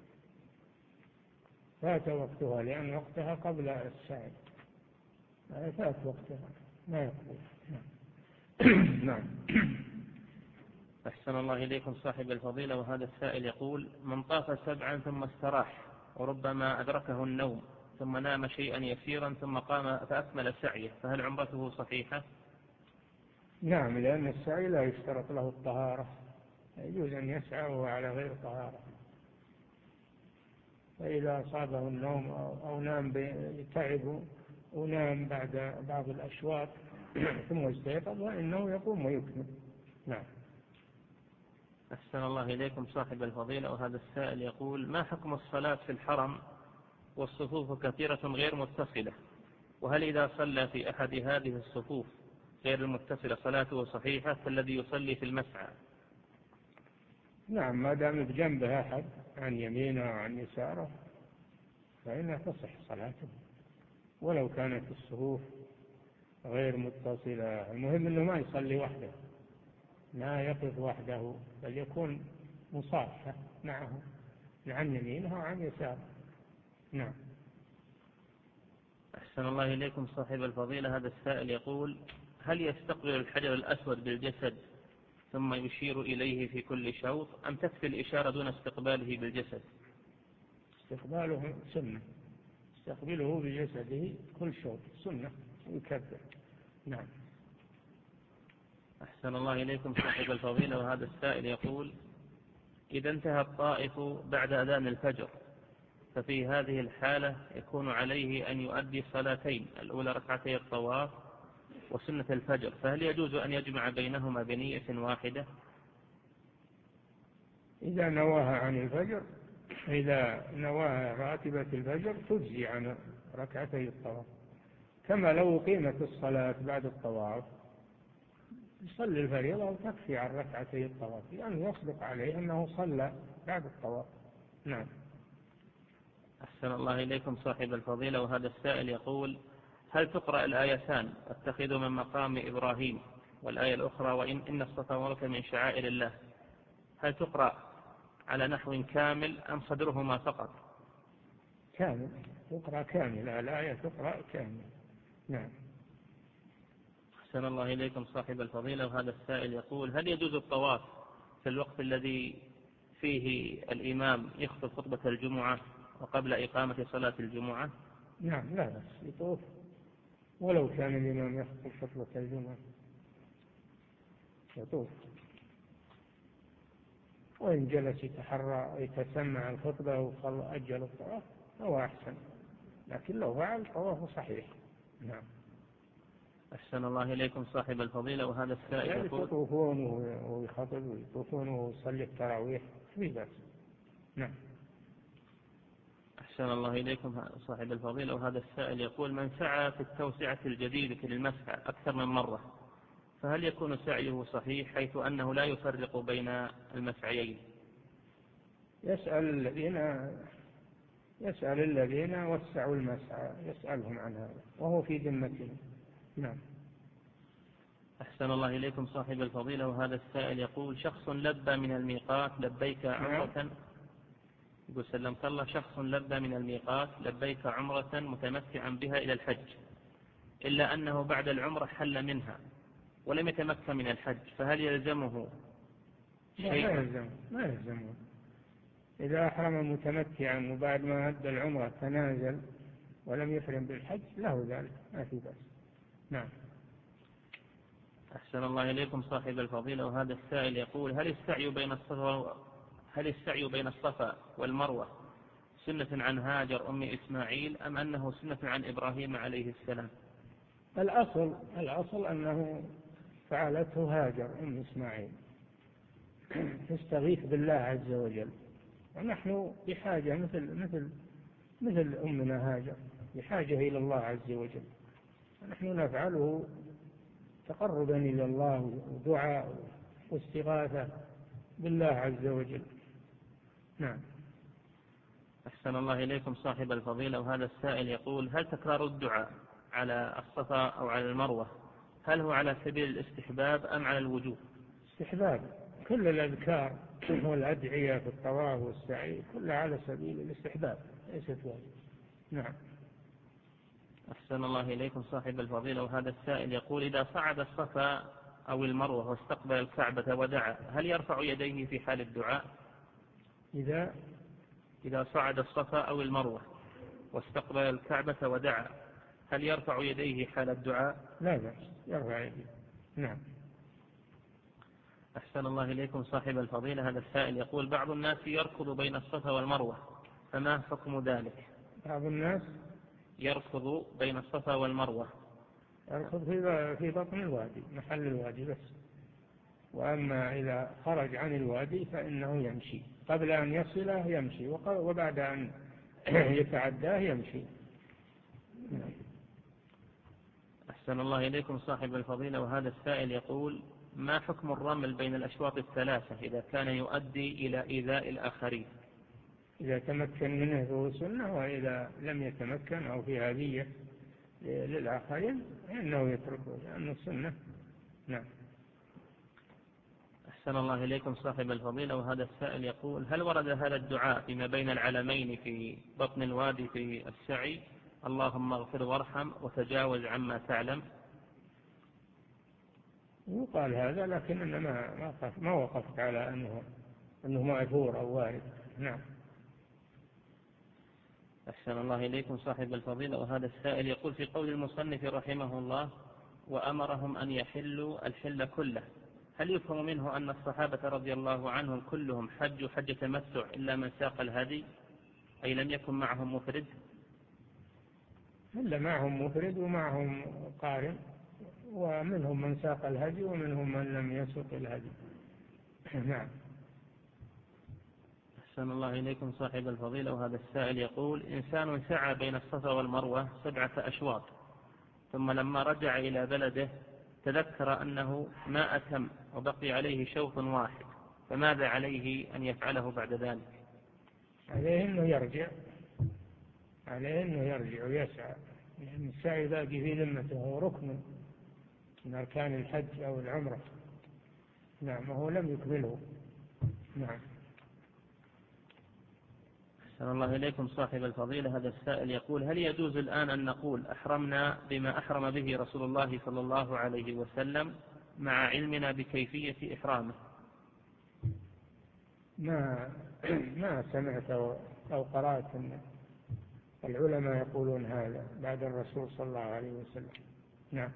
فات وقتها، لأن وقتها قبل السعي، فات وقتها ما يقبل. نعم. أحسن الله إليكم صاحب الفضيلة، وهذا السائل يقول من طاف سبعا ثم استراح وربما أدركه النوم ثم نام شيئا يسيرا ثم قام فأكمل سعيه فهل عمرته صحيحة؟ نعم، لأن السعي لا يشترط له الطهارة، يجوز أن يسعى وهو على غير طهارة، فإذا أصابه النوم أو نام تعب ونام بعد بعض الأشواط ثم استيقظ فإنه يقوم ويكمل. نعم. أحسن الله إليكم صاحب الفضيلة، وهذا السائل يقول ما حكم الصلاة في الحرم والصفوف كثيرة غير متصلة، وهل إذا صلى في أحد هذه الصفوف غير المتصلة صلاته صحيحة كالذي يصلي في المسعى؟ نعم، ما دام بجنبه أحد عن يمينه وعن يساره فإنها تصح صلاته ولو كانت الصفوف غير متصلة. المهم أنه ما يصلي وحده، لا يقف وحده، بل يكون مصافحة معه عن يمينه وعن يساره. نعم. أحسن الله إليكم صاحب الفضيلة، هذا السائل يقول هل يستقبل الحجر الأسود بالجسد ثم يشير إليه في كل شوط أم تكفي الإشارة دون استقباله بالجسد؟ استقباله سنة، يستقبله بجسده كل شوط سنة ويكبر. نعم. أحسن الله إليكم صاحب الفضيلة، وهذا السائل يقول إذا انتهى الطائف بعد أذان الفجر ففي هذه الحالة يكون عليه أن يؤدي صلاتين، الأولى ركعتي الطواف وسنة الفجر، فهل يجوز أن يجمع بينهما بنية واحدة؟ إذا نواها عن الفجر، إذا نواها راتبة الفجر تجزي عن ركعتي الطواف، كما لو قيمت الصلاة بعد الطواف يصلي الفريضة وتكفي عن ركعتي الطواف، لأنه يصدق عليه أنه صلى بعد الطواف. نعم. أحسن الله إليكم صاحب الفضيلة، وهذا السائل يقول هل تقرأ الآيتان اتخذوا من مقام إبراهيم والآية الأخرى وإن إن الصفا والمروة من شعائر الله، هل تقرأ على نحو كامل أم صدرهما فقط؟ كامل، تقرأ كامل، الآية تقرأ كامل. نعم. أحسن الله إليكم صاحب الفضيلة، وهذا السائل يقول هل يجوز الطواف في الوقت الذي فيه الإمام يخطب خطبة الجمعة وقبل إقامة صلاة الجمعة؟ نعم، لا بأس يطوف ولو كان الإمام يخطب خطبة الجمعة، يطوف، وإن جلس يتحرى يتسمع الخطبة وأجل الطواف هو أحسن، لكن لو فعل طوافه صحيح. نعم. أحسن الله إليكم صاحب الفضيلة، وهذا السائل يقول يطوفون ويخطب ويطوفون ويصلي التراويح في بأس. نعم. أحسن الله إليكم صاحب الفضيلة، وهذا السائل يقول من سعى في التوسعة الجديدة للمسعى أكثر من مرة فهل يكون سعيه صحيح حيث أنه لا يفرق بين المسعيين؟ يسأل الذين يسأل الذين وسعوا المسعى، يسألهم عن هذا وهو في ذمتهم. نعم. أحسن الله إليكم صاحب الفضيلة، وهذا السائل يقول شخص لبى من الميقات لبيك عمرة، يقول سلمت الله، شخص لبى من الميقات لبيك عمرة متمتعا بها إلى الحج إلا أنه بعد العمرة حل منها ولم يتمكن من الحج فهل يلزمه شيء؟ ما يلزمه ما يلزمه إذا أحرم متمتعا وبعد ما أدى العمرة تنازل ولم يحرم بالحج له ذلك، ما في بأس. نعم. أحسن الله إليكم صاحب الفضيلة، وهذا السائل يقول: هل السعي بين الصفا هل السعي بين الصفا والمروة سنة عن هاجر أم إسماعيل أم أنه سنة عن إبراهيم عليه السلام؟ الأصل الأصل أنه فعلته هاجر أم إسماعيل تستغيث بالله عز وجل، ونحن بحاجة مثل مثل مثل أمنا هاجر بحاجة إلى الله عز وجل، ونحن نفعله تقربا إلى الله ودعاء واستغاثة بالله عز وجل. نعم. أحسن الله إليكم صاحب الفضيلة، وهذا السائل يقول: هل تكرار الدعاء على الصفا أو على المروة هل هو على سبيل الاستحباب أم على الوجوب؟ استحباب. كل الأذكار والأدعية في الطواف والسعي كلها على سبيل الاستحباب ليست واجب. نعم. أحسن الله إليكم صاحب الفضيلة، وهذا السائل يقول: إذا صعد الصفا أو المروة واستقبل الكعبة ودعا هل يرفع يديه في حال الدعاء؟ إذا إذا صعد الصفا أو المروة واستقبل الكعبة ودعا هل يرفع يديه حال الدعاء؟ لا بأس يرفع يديه. نعم. أحسن الله إليكم صاحب الفضيلة، هذا السائل يقول: بعض الناس يركض بين الصفا والمروة فما حكم ذلك؟ بعض الناس يركض بين الصفا والمروة يركض في في بطن الوادي محل الوادي بس، وأما إذا خرج عن الوادي فإنه يمشي، قبل أن يصله يمشي وبعد أن يتعداه يمشي. أحسن الله إليكم صاحب الفضيلة، وهذا السائل يقول: ما حكم الرمل بين الأشواط الثلاثة إذا كان يؤدي إلى إيذاء الآخرين؟ إذا تمكن منه فهو سنة، وإذا لم يتمكن أو في أذية للآخرين فإنه يتركه لأنه سنة. نعم. أحسن الله إليكم صاحب الفضيلة، وهذا السائل يقول: هل ورد هذا الدعاء فيما بين العلمين في بطن الوادي في السعي: اللهم اغفر وارحم وتجاوز عما تعلم؟ يقال هذا، لكن أنا ما ما وقفت على أنه أنه مأثور أو وارد. نعم. أحسن الله إليكم صاحب الفضيلة، وهذا السائل يقول: في قول المصنف رحمه الله: وأمرهم أن يحلوا الحل كله، هل يفهم منه أن الصحابة رضي الله عنهم كلهم حجوا حج تمتع إلا من ساق الهدي، أي لم يكن معهم مفرد؟ إلا معهم مفرد ومعهم قارن، ومنهم من ساق الهدي ومنهم من لم يسق الهدي. نعم. أحسن الله إليكم صاحب الفضيلة، وهذا السائل يقول: إنسان سعى بين الصفا والمروة سبعة أشواط ثم لما رجع إلى بلده تذكر أنه ما أتم وبقي عليه شوط واحد، فماذا عليه أن يفعله بعد ذلك؟ عليه أنه يرجع عليه أنه يرجع ويسعى، لأن السعي باقي في ذمته، هو ركن من أركان الحج أو العمرة. نعم. وهو لم يكمله. نعم. أحسن الله إليكم صاحب الفضيلة، هذا السائل يقول: هل يجوز الآن أن نقول أحرمنا بما أحرم به رسول الله صلى الله عليه وسلم مع علمنا بكيفية إحرامه؟ ما ما سمعت أو قرأت أن العلماء يقولون هذا بعد الرسول صلى الله عليه وسلم. نعم.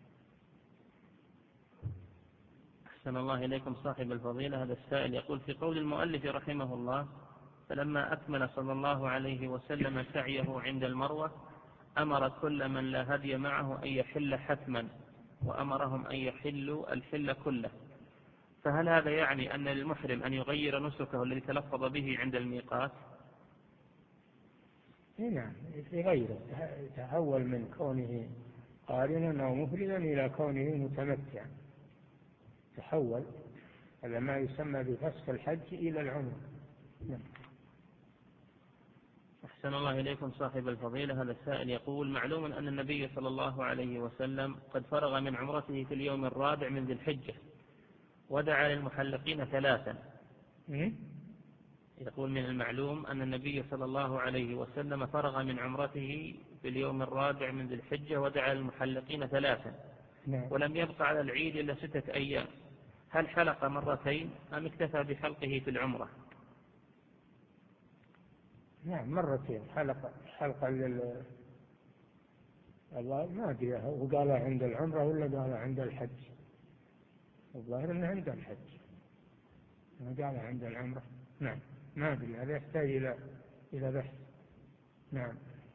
أحسن الله إليكم صاحب الفضيلة، هذا السائل يقول: في قول المؤلف رحمه الله: فلما أكمل صلى الله عليه وسلم سعيه عند المروة أمر كل من لا هدي معه أن يحل حتما، وأمرهم أن يحلوا الحل كله، فهل هذا يعني أن للمحرم أن يغير نسكه الذي تلفظ به عند الميقات؟ نعم، يغيره، يتحول من كونه قارنا أو مفردا إلى كونه متمتعا، تحول. هذا ما يسمى بفسخ الحج إلى العمرة. نعم. أحسن الله إليكم صاحب الفضيلة، هذا السائل يقول: معلوم أن النبي صلى الله عليه وسلم قد فرغ من عمرته في اليوم الرابع من ذي الحجة ودعا للمحلقين ثلاثا. يقول: من المعلوم أن النبي صلى الله عليه وسلم فرغ من عمرته في اليوم الرابع من ذي الحجة ودعا للمحلقين ثلاثا ولم يبق على العيد إلا ستة أيام، هل حلق مرتين أم اكتفى بحلقه في العمرة؟ نعم، مرتين حلق حلقا لل الله ما أدري وقال عند العمرة ولا قال عند الحج. الظاهر أنه عند الحج، ما قالها عند العمرة. نعم، ما أدري، هذا يحتاج إلى إلى بحث. نعم.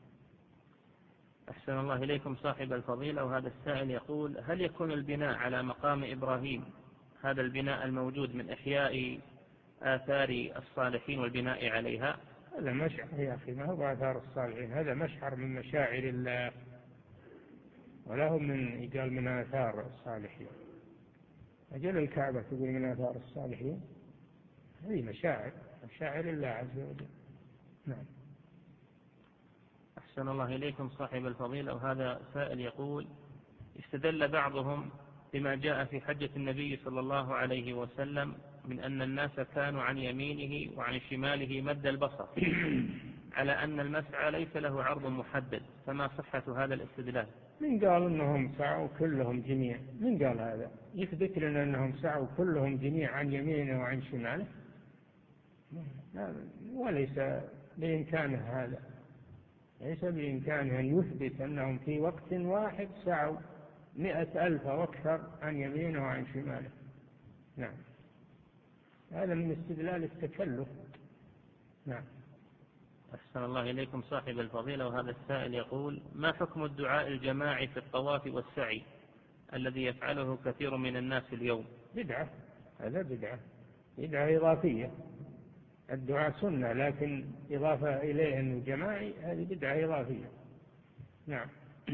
أحسن الله إليكم صاحب الفضيلة، وهذا السائل يقول: هل يكون البناء على مقام إبراهيم هذا البناء الموجود من إحياء آثار الصالحين والبناء عليها؟ هذا مشعر يا أخي، ما هو آثار الصالحين، هذا مشعر من مشاعر الله، ولا هو من يقال من آثار الصالحين. أجل الكعبة تقول من آثار الصالحين؟ هذه مشاعر مشاعر الله عز وجل. نعم. أحسن الله إليكم صاحب الفضيلة، وهذا سائل يقول: استدل بعضهم بما جاء في حجة النبي صلى الله عليه وسلم من أن الناس كانوا عن يمينه وعن شماله مد البصر على أن المسعى ليس له عرض محدد، فما صحة هذا الاستدلال؟ من قال أنهم سعوا كلهم جميع؟ من قال هذا؟ يثبت لنا أنهم سعوا كلهم جميع عن يمينه وعن شماله؟ وليس بإمكانه هذا، ليس بإمكانه أن يثبت أنهم في وقت واحد سعوا مئة ألف وأكثر عن يمينه وعن شماله. نعم، هذا من استدلال التكلف. نعم. أحسن الله إليكم صاحب الفضيلة، وهذا السائل يقول: ما حكم الدعاء الجماعي في الطواف والسعي الذي يفعله كثير من الناس اليوم؟ بدعة، هذا بدعة، بدعة إضافية. الدعاء سنة، لكن إضافة إليه أنه جماعي هذه بدعة إضافية. نعم.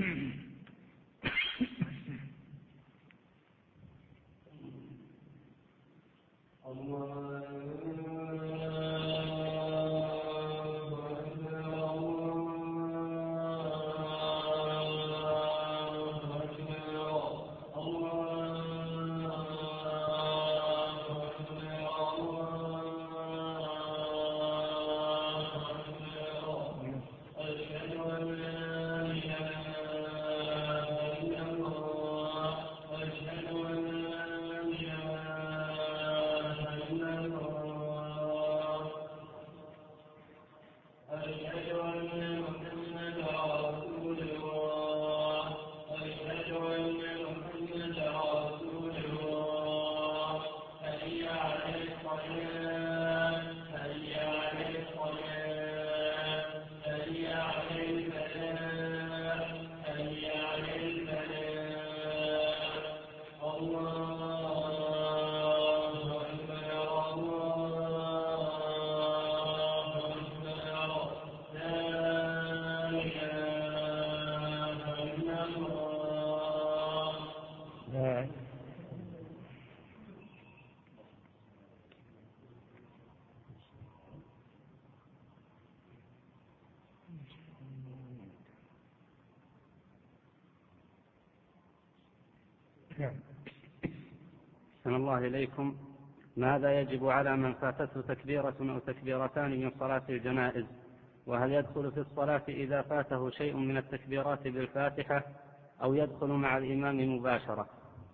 أحسن الله إليكم، ماذا يجب على من فاتته تكبيرة أو تكبيرتان من صلاة الجنائز؟ وهل يدخل في الصلاة إذا فاته شيء من التكبيرات بالفاتحة أو يدخل مع الإمام مباشرة؟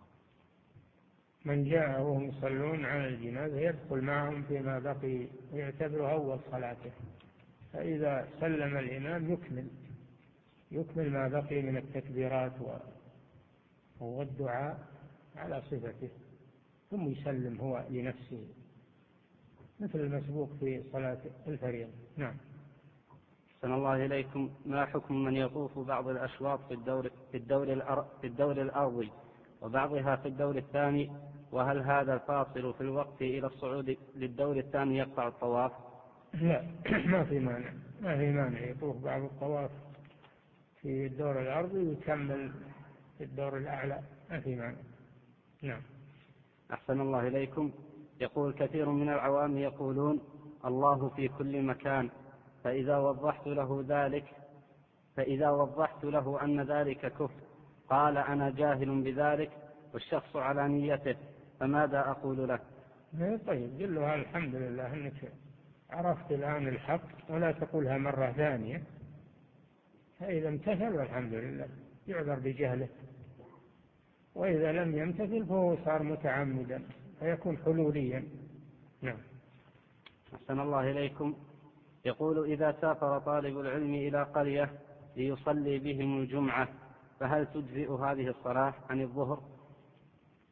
من جاء وهم يصلون على الجنازة يدخل معهم فيما بقي، يعتبره أول صلاته، فإذا سلم الإمام يكمل يكمل ما بقي من التكبيرات والدعاء على صفته، ثم يسلم هو لنفسه مثل المسبوق في صلاة الفريضة. نعم. أحسن الله إليكم، ما حكم من يطوف بعض الأشواط في الدور في الدور الأر في الدور الأرضي وبعضها في الدور الثاني، وهل هذا الفاصل في الوقت إلى الصعود للدور الثاني يقطع الطواف؟ لا، ما في مانع، ما في مانع يطوف بعض الطواف في الدور الأرضي ويكمل في الدور الأعلى، ما في مانع. نعم. أحسن الله إليكم، يقول كثير من العوام يقولون الله في كل مكان، فإذا وضحت له ذلك فإذا وضحت له أن ذلك كفر قال أنا جاهل بذلك والشخص على نيته، فماذا أقول له؟ طيب قل له الحمد لله أنك عرفت الآن الحق ولا تقولها مرة ثانية، فإذا امتثل والحمد لله يعذر بجهله، وإذا لم يمتثل فهو صار متعمدا فيكون حلوليا. نعم. أحسن الله إليكم، يقول إذا سافر طالب العلم إلى قرية ليصلي بهم الجمعة فهل تجزئ هذه الصلاة عن الظهر؟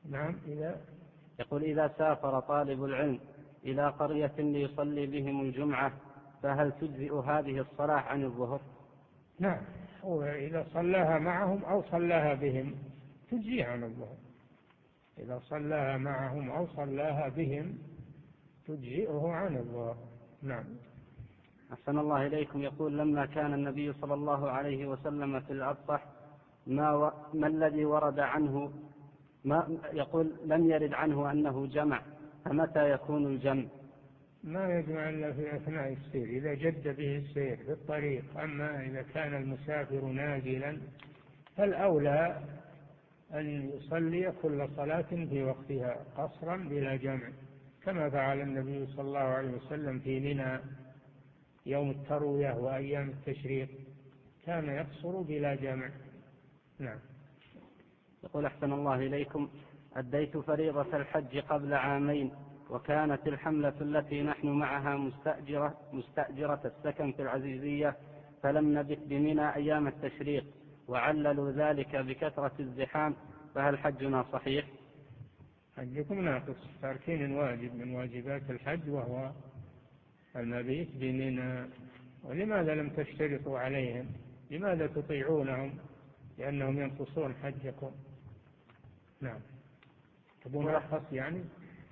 نعم. إذا يقول إذا سافر طالب العلم إلى قرية ليصلي بهم الجمعة فهل تجزئ هذه الصلاة عن الظهر؟ نعم، وإذا صلاها معهم أو صلاها بهم تجزئ عن الظهر. إذا صلاها معهم أو صلاها بهم تجزئه عن الظهر. نعم. أحسن الله إليكم. يقول لما كان النبي صلى الله عليه وسلم في الأبطح ما, و... ما الذي ورد عنه ما يقول لم يرد عنه أنه جمع، فمتى يكون الجمع؟ ما يجمع إلا في أثناء السير إذا جد به السير في الطريق. أما إذا كان المسافر نازلا فالأولى أن يصلي كل صلاة في وقتها قصرا بلا جمع، كما فعل النبي صلى الله عليه وسلم في منى يوم التروية وأيام التشريق، كان يقصر بلا جمع. نعم. يقول أحسن الله إليكم أديت فريضة الحج قبل عامين، وكانت الحملة التي نحن معها مستأجرة, مستأجرة السكن في العزيزية، فلم نبت بمنى أيام التشريق، وعللوا ذلك بكثرة الزحام، فهل حجنا صحيح؟ حجكم ناقص، تاركين واجب من واجبات الحج وهو المبيت بمنى. ولماذا لم تشترطوا عليهم؟ لماذا تطيعونهم؟ لأنهم ينقصون حجكم. نعم. تبون أرخص يعني؟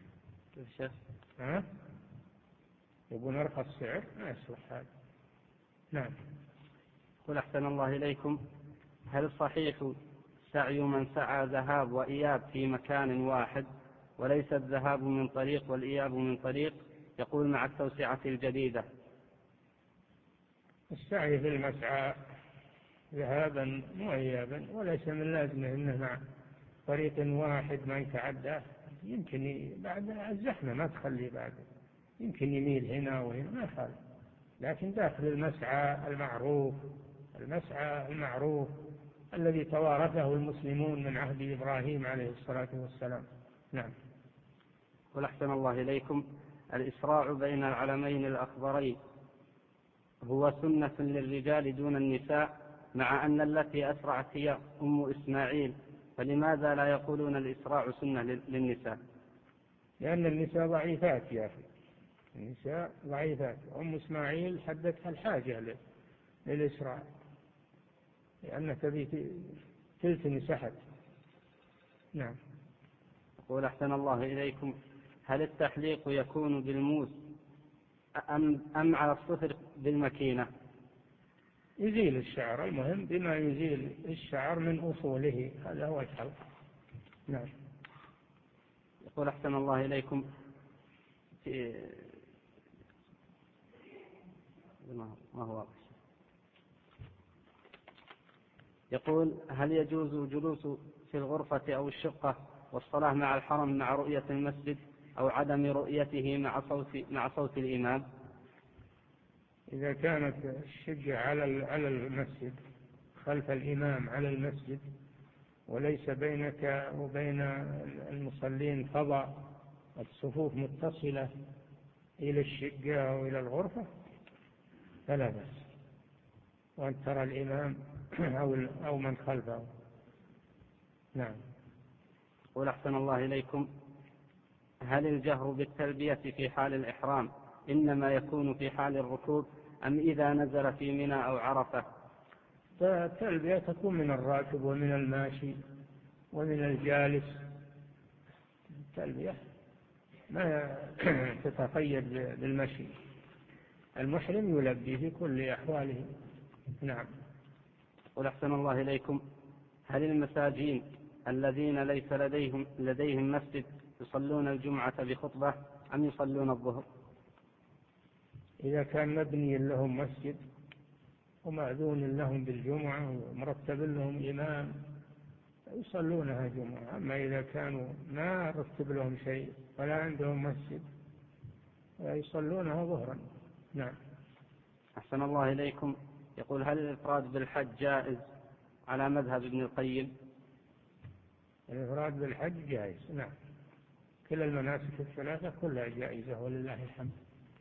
ها؟ يبون أرخص سعر؟ ما يصلح هذا. نعم. قل أحسن الله إليكم هل صحيح سعي من سعى ذهاب وإياب في مكان واحد وليس الذهاب من طريق والإياب من طريق؟ يقول مع التوسعة الجديدة. السعي في المسعى ذهابا وإيابا وليس من لازمه إنه مع طريق واحد ما يتعدى. يمكن بعد الزحمة ما تخلي بعد، يمكن يميل هنا وهنا ما يخالف، لكن داخل المسعى المعروف، المسعى المعروف الذي توارثه المسلمون من عهد إبراهيم عليه الصلاة والسلام. نعم. قل أحسن الله إليكم الإسراع بين العلمين الأخضرين هو سنة للرجال دون النساء، مع أن التي أسرعت هي أم إسماعيل، فلماذا لا يقولون الإسراع سنة للنساء؟ لأن النساء ضعيفات يا أخي، النساء ضعيفات. أم إسماعيل حدثها الحاجة للإسراع لأنها تبي تلتمس أحد. نعم. يقول أحسن الله إليكم هل التحليق يكون بالموس أم, أم على الصفر بالمكينة؟ يزيل الشعر، المهم بما يزيل الشعر من أصوله، هذا هو الحلق. نعم. يقول أحسن الله إليكم ما هو يقول هل يجوز جلوس في الغرفة أو الشقة والصلاة مع الحرم مع رؤية المسجد أو عدم رؤيته مع صوت مع صوت الإمام؟ إذا كانت الشقة على على المسجد خلف الإمام على المسجد وليس بينك وبين المصلين فضاء، الصفوف متصلة إلى الشقة أو إلى الغرفة فلا بأس، وأن ترى الإمام أو أو من خلفه. نعم. قل أحسن الله إليكم هل الجهر بالتلبية في حال الإحرام إنما يكون في حال الركوب أم إذا نزل في منى أو عرفة؟ التلبية تكون من الراكب ومن الماشي ومن الجالس. التلبية ما تتقيد بالمشي، المحرم يلبي في كل أحواله. نعم. قل أحسن الله إليكم هل المساجين الذين ليس لديهم, لديهم مسجد يصلون الجمعة بخطبة أم يصلون الظهر؟ إذا كان مبني لهم مسجد ومأذون لهم بالجمعة ومرتب لهم إمام يصلونها جمعة. أما إذا كانوا ما رتب لهم شيء ولا عندهم مسجد يصلونها ظهرا. نعم. أحسن الله إليكم يقول هل الإفراد بالحج جائز على مذهب ابن القيم؟ الإفراد بالحج جائز. نعم. كل المناسك الثلاثة كلها جائزة ولله الحمد.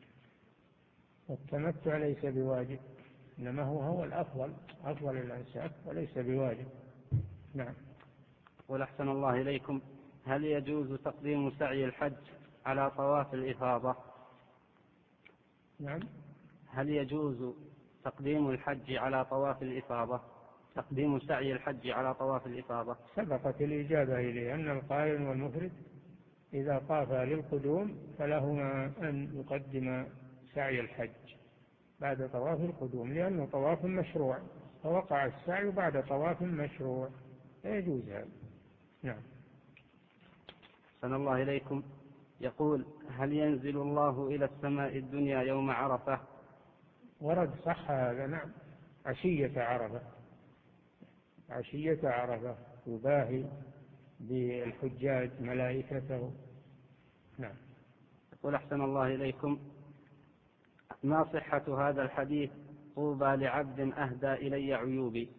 والتمتع ليس بواجب، إنما هو هو الأفضل، أفضل الأنساك وليس بواجب. نعم. قل أحسن الله إليكم هل يجوز تقديم سعي الحج على طواف الإفاضة؟ نعم. هل يجوز تقديم الحج على طواف الإفاضة تقديم سعي الحج على طواف الإفاضة؟ سبقت الإجابة إليه أن القارن والمفرد إذا طاف للقدوم فلهما أن يقدم سعي الحج بعد طواف القدوم، لأنه طواف مشروع، فوقع السعي بعد طواف مشروع، لا يجوز هذا. نعم. أحسن الله إليكم. يقول: هل ينزل الله إلى السماء الدنيا يوم عرفة؟ ورد صح هذا، نعم، عشية عرفة، عشية عرفة يباهي بالحجاج ملائكته. نعم. يقول: أحسن الله إليكم، ما صحة هذا الحديث: طوبى لعبد أهدى إلي عيوبي؟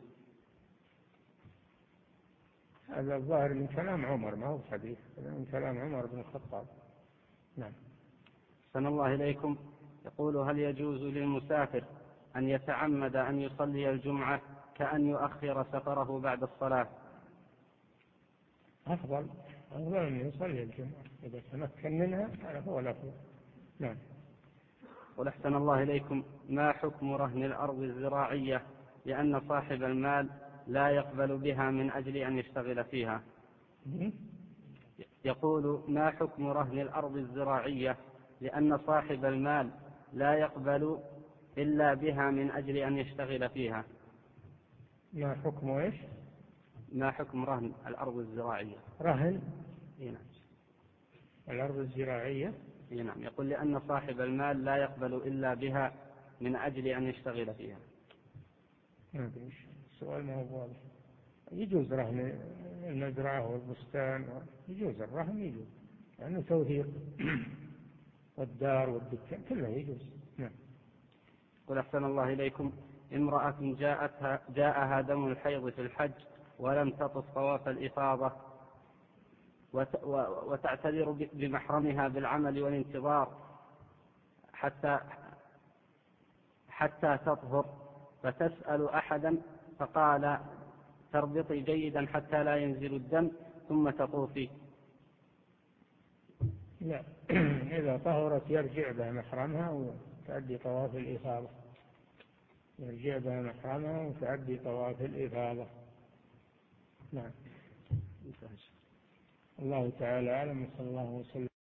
هذا الظاهر من كلام عمر، ما هو حديث، من كلام عمر بن الخطاب. نعم. أحسن الله إليكم. يقول: هل يجوز للمسافر أن يتعمد أن يصلي الجمعة كأن يؤخر سفره بعد الصلاة؟ أفضل أفضل أن يصلي الجمعة إذا تمكن منها، هذا هو الأفضل. نعم. ولحسن الله إليكم، ما حكم رهن الأرض الزراعية لأن صاحب المال لا يقبل بها من أجل أن يشتغل فيها؟ يقول: ما حكم رهن الأرض الزراعية لأن صاحب المال لا يقبل إلا بها من أجل أن يشتغل فيها؟ ما حكم إيش؟ ما حكم رهن الأرض الزراعية؟ رهن نعم. الأرض الزراعية. نعم. يقول: لأن صاحب المال لا يقبل إلا بها من أجل أن يشتغل فيها. السؤال ما هو واضح. يجوز رهن المزرعة والبستان، يجوز الرهن، يجوز لأنه يعني توثيق، والدار والدكان كله يجوز. نعم. قل: أحسن الله إليكم، امرأة جاءتها جاءها دم الحيض في الحج ولم تطف طواف الإفاضة وتعتذر بمحرمها بالعمل والانتظار حتى حتى تطهر، فتسأل أحدا فقال: تربطي جيدا حتى لا ينزل الدم ثم تطوفي. لا، إذا طهرت يرجع بها محرمها وتأدي طواف الإفاضة، يرجع بها محرمها وتأدي طواف الإفاضة. نعم. الله تعالى أعلم، صلى الله وسلم.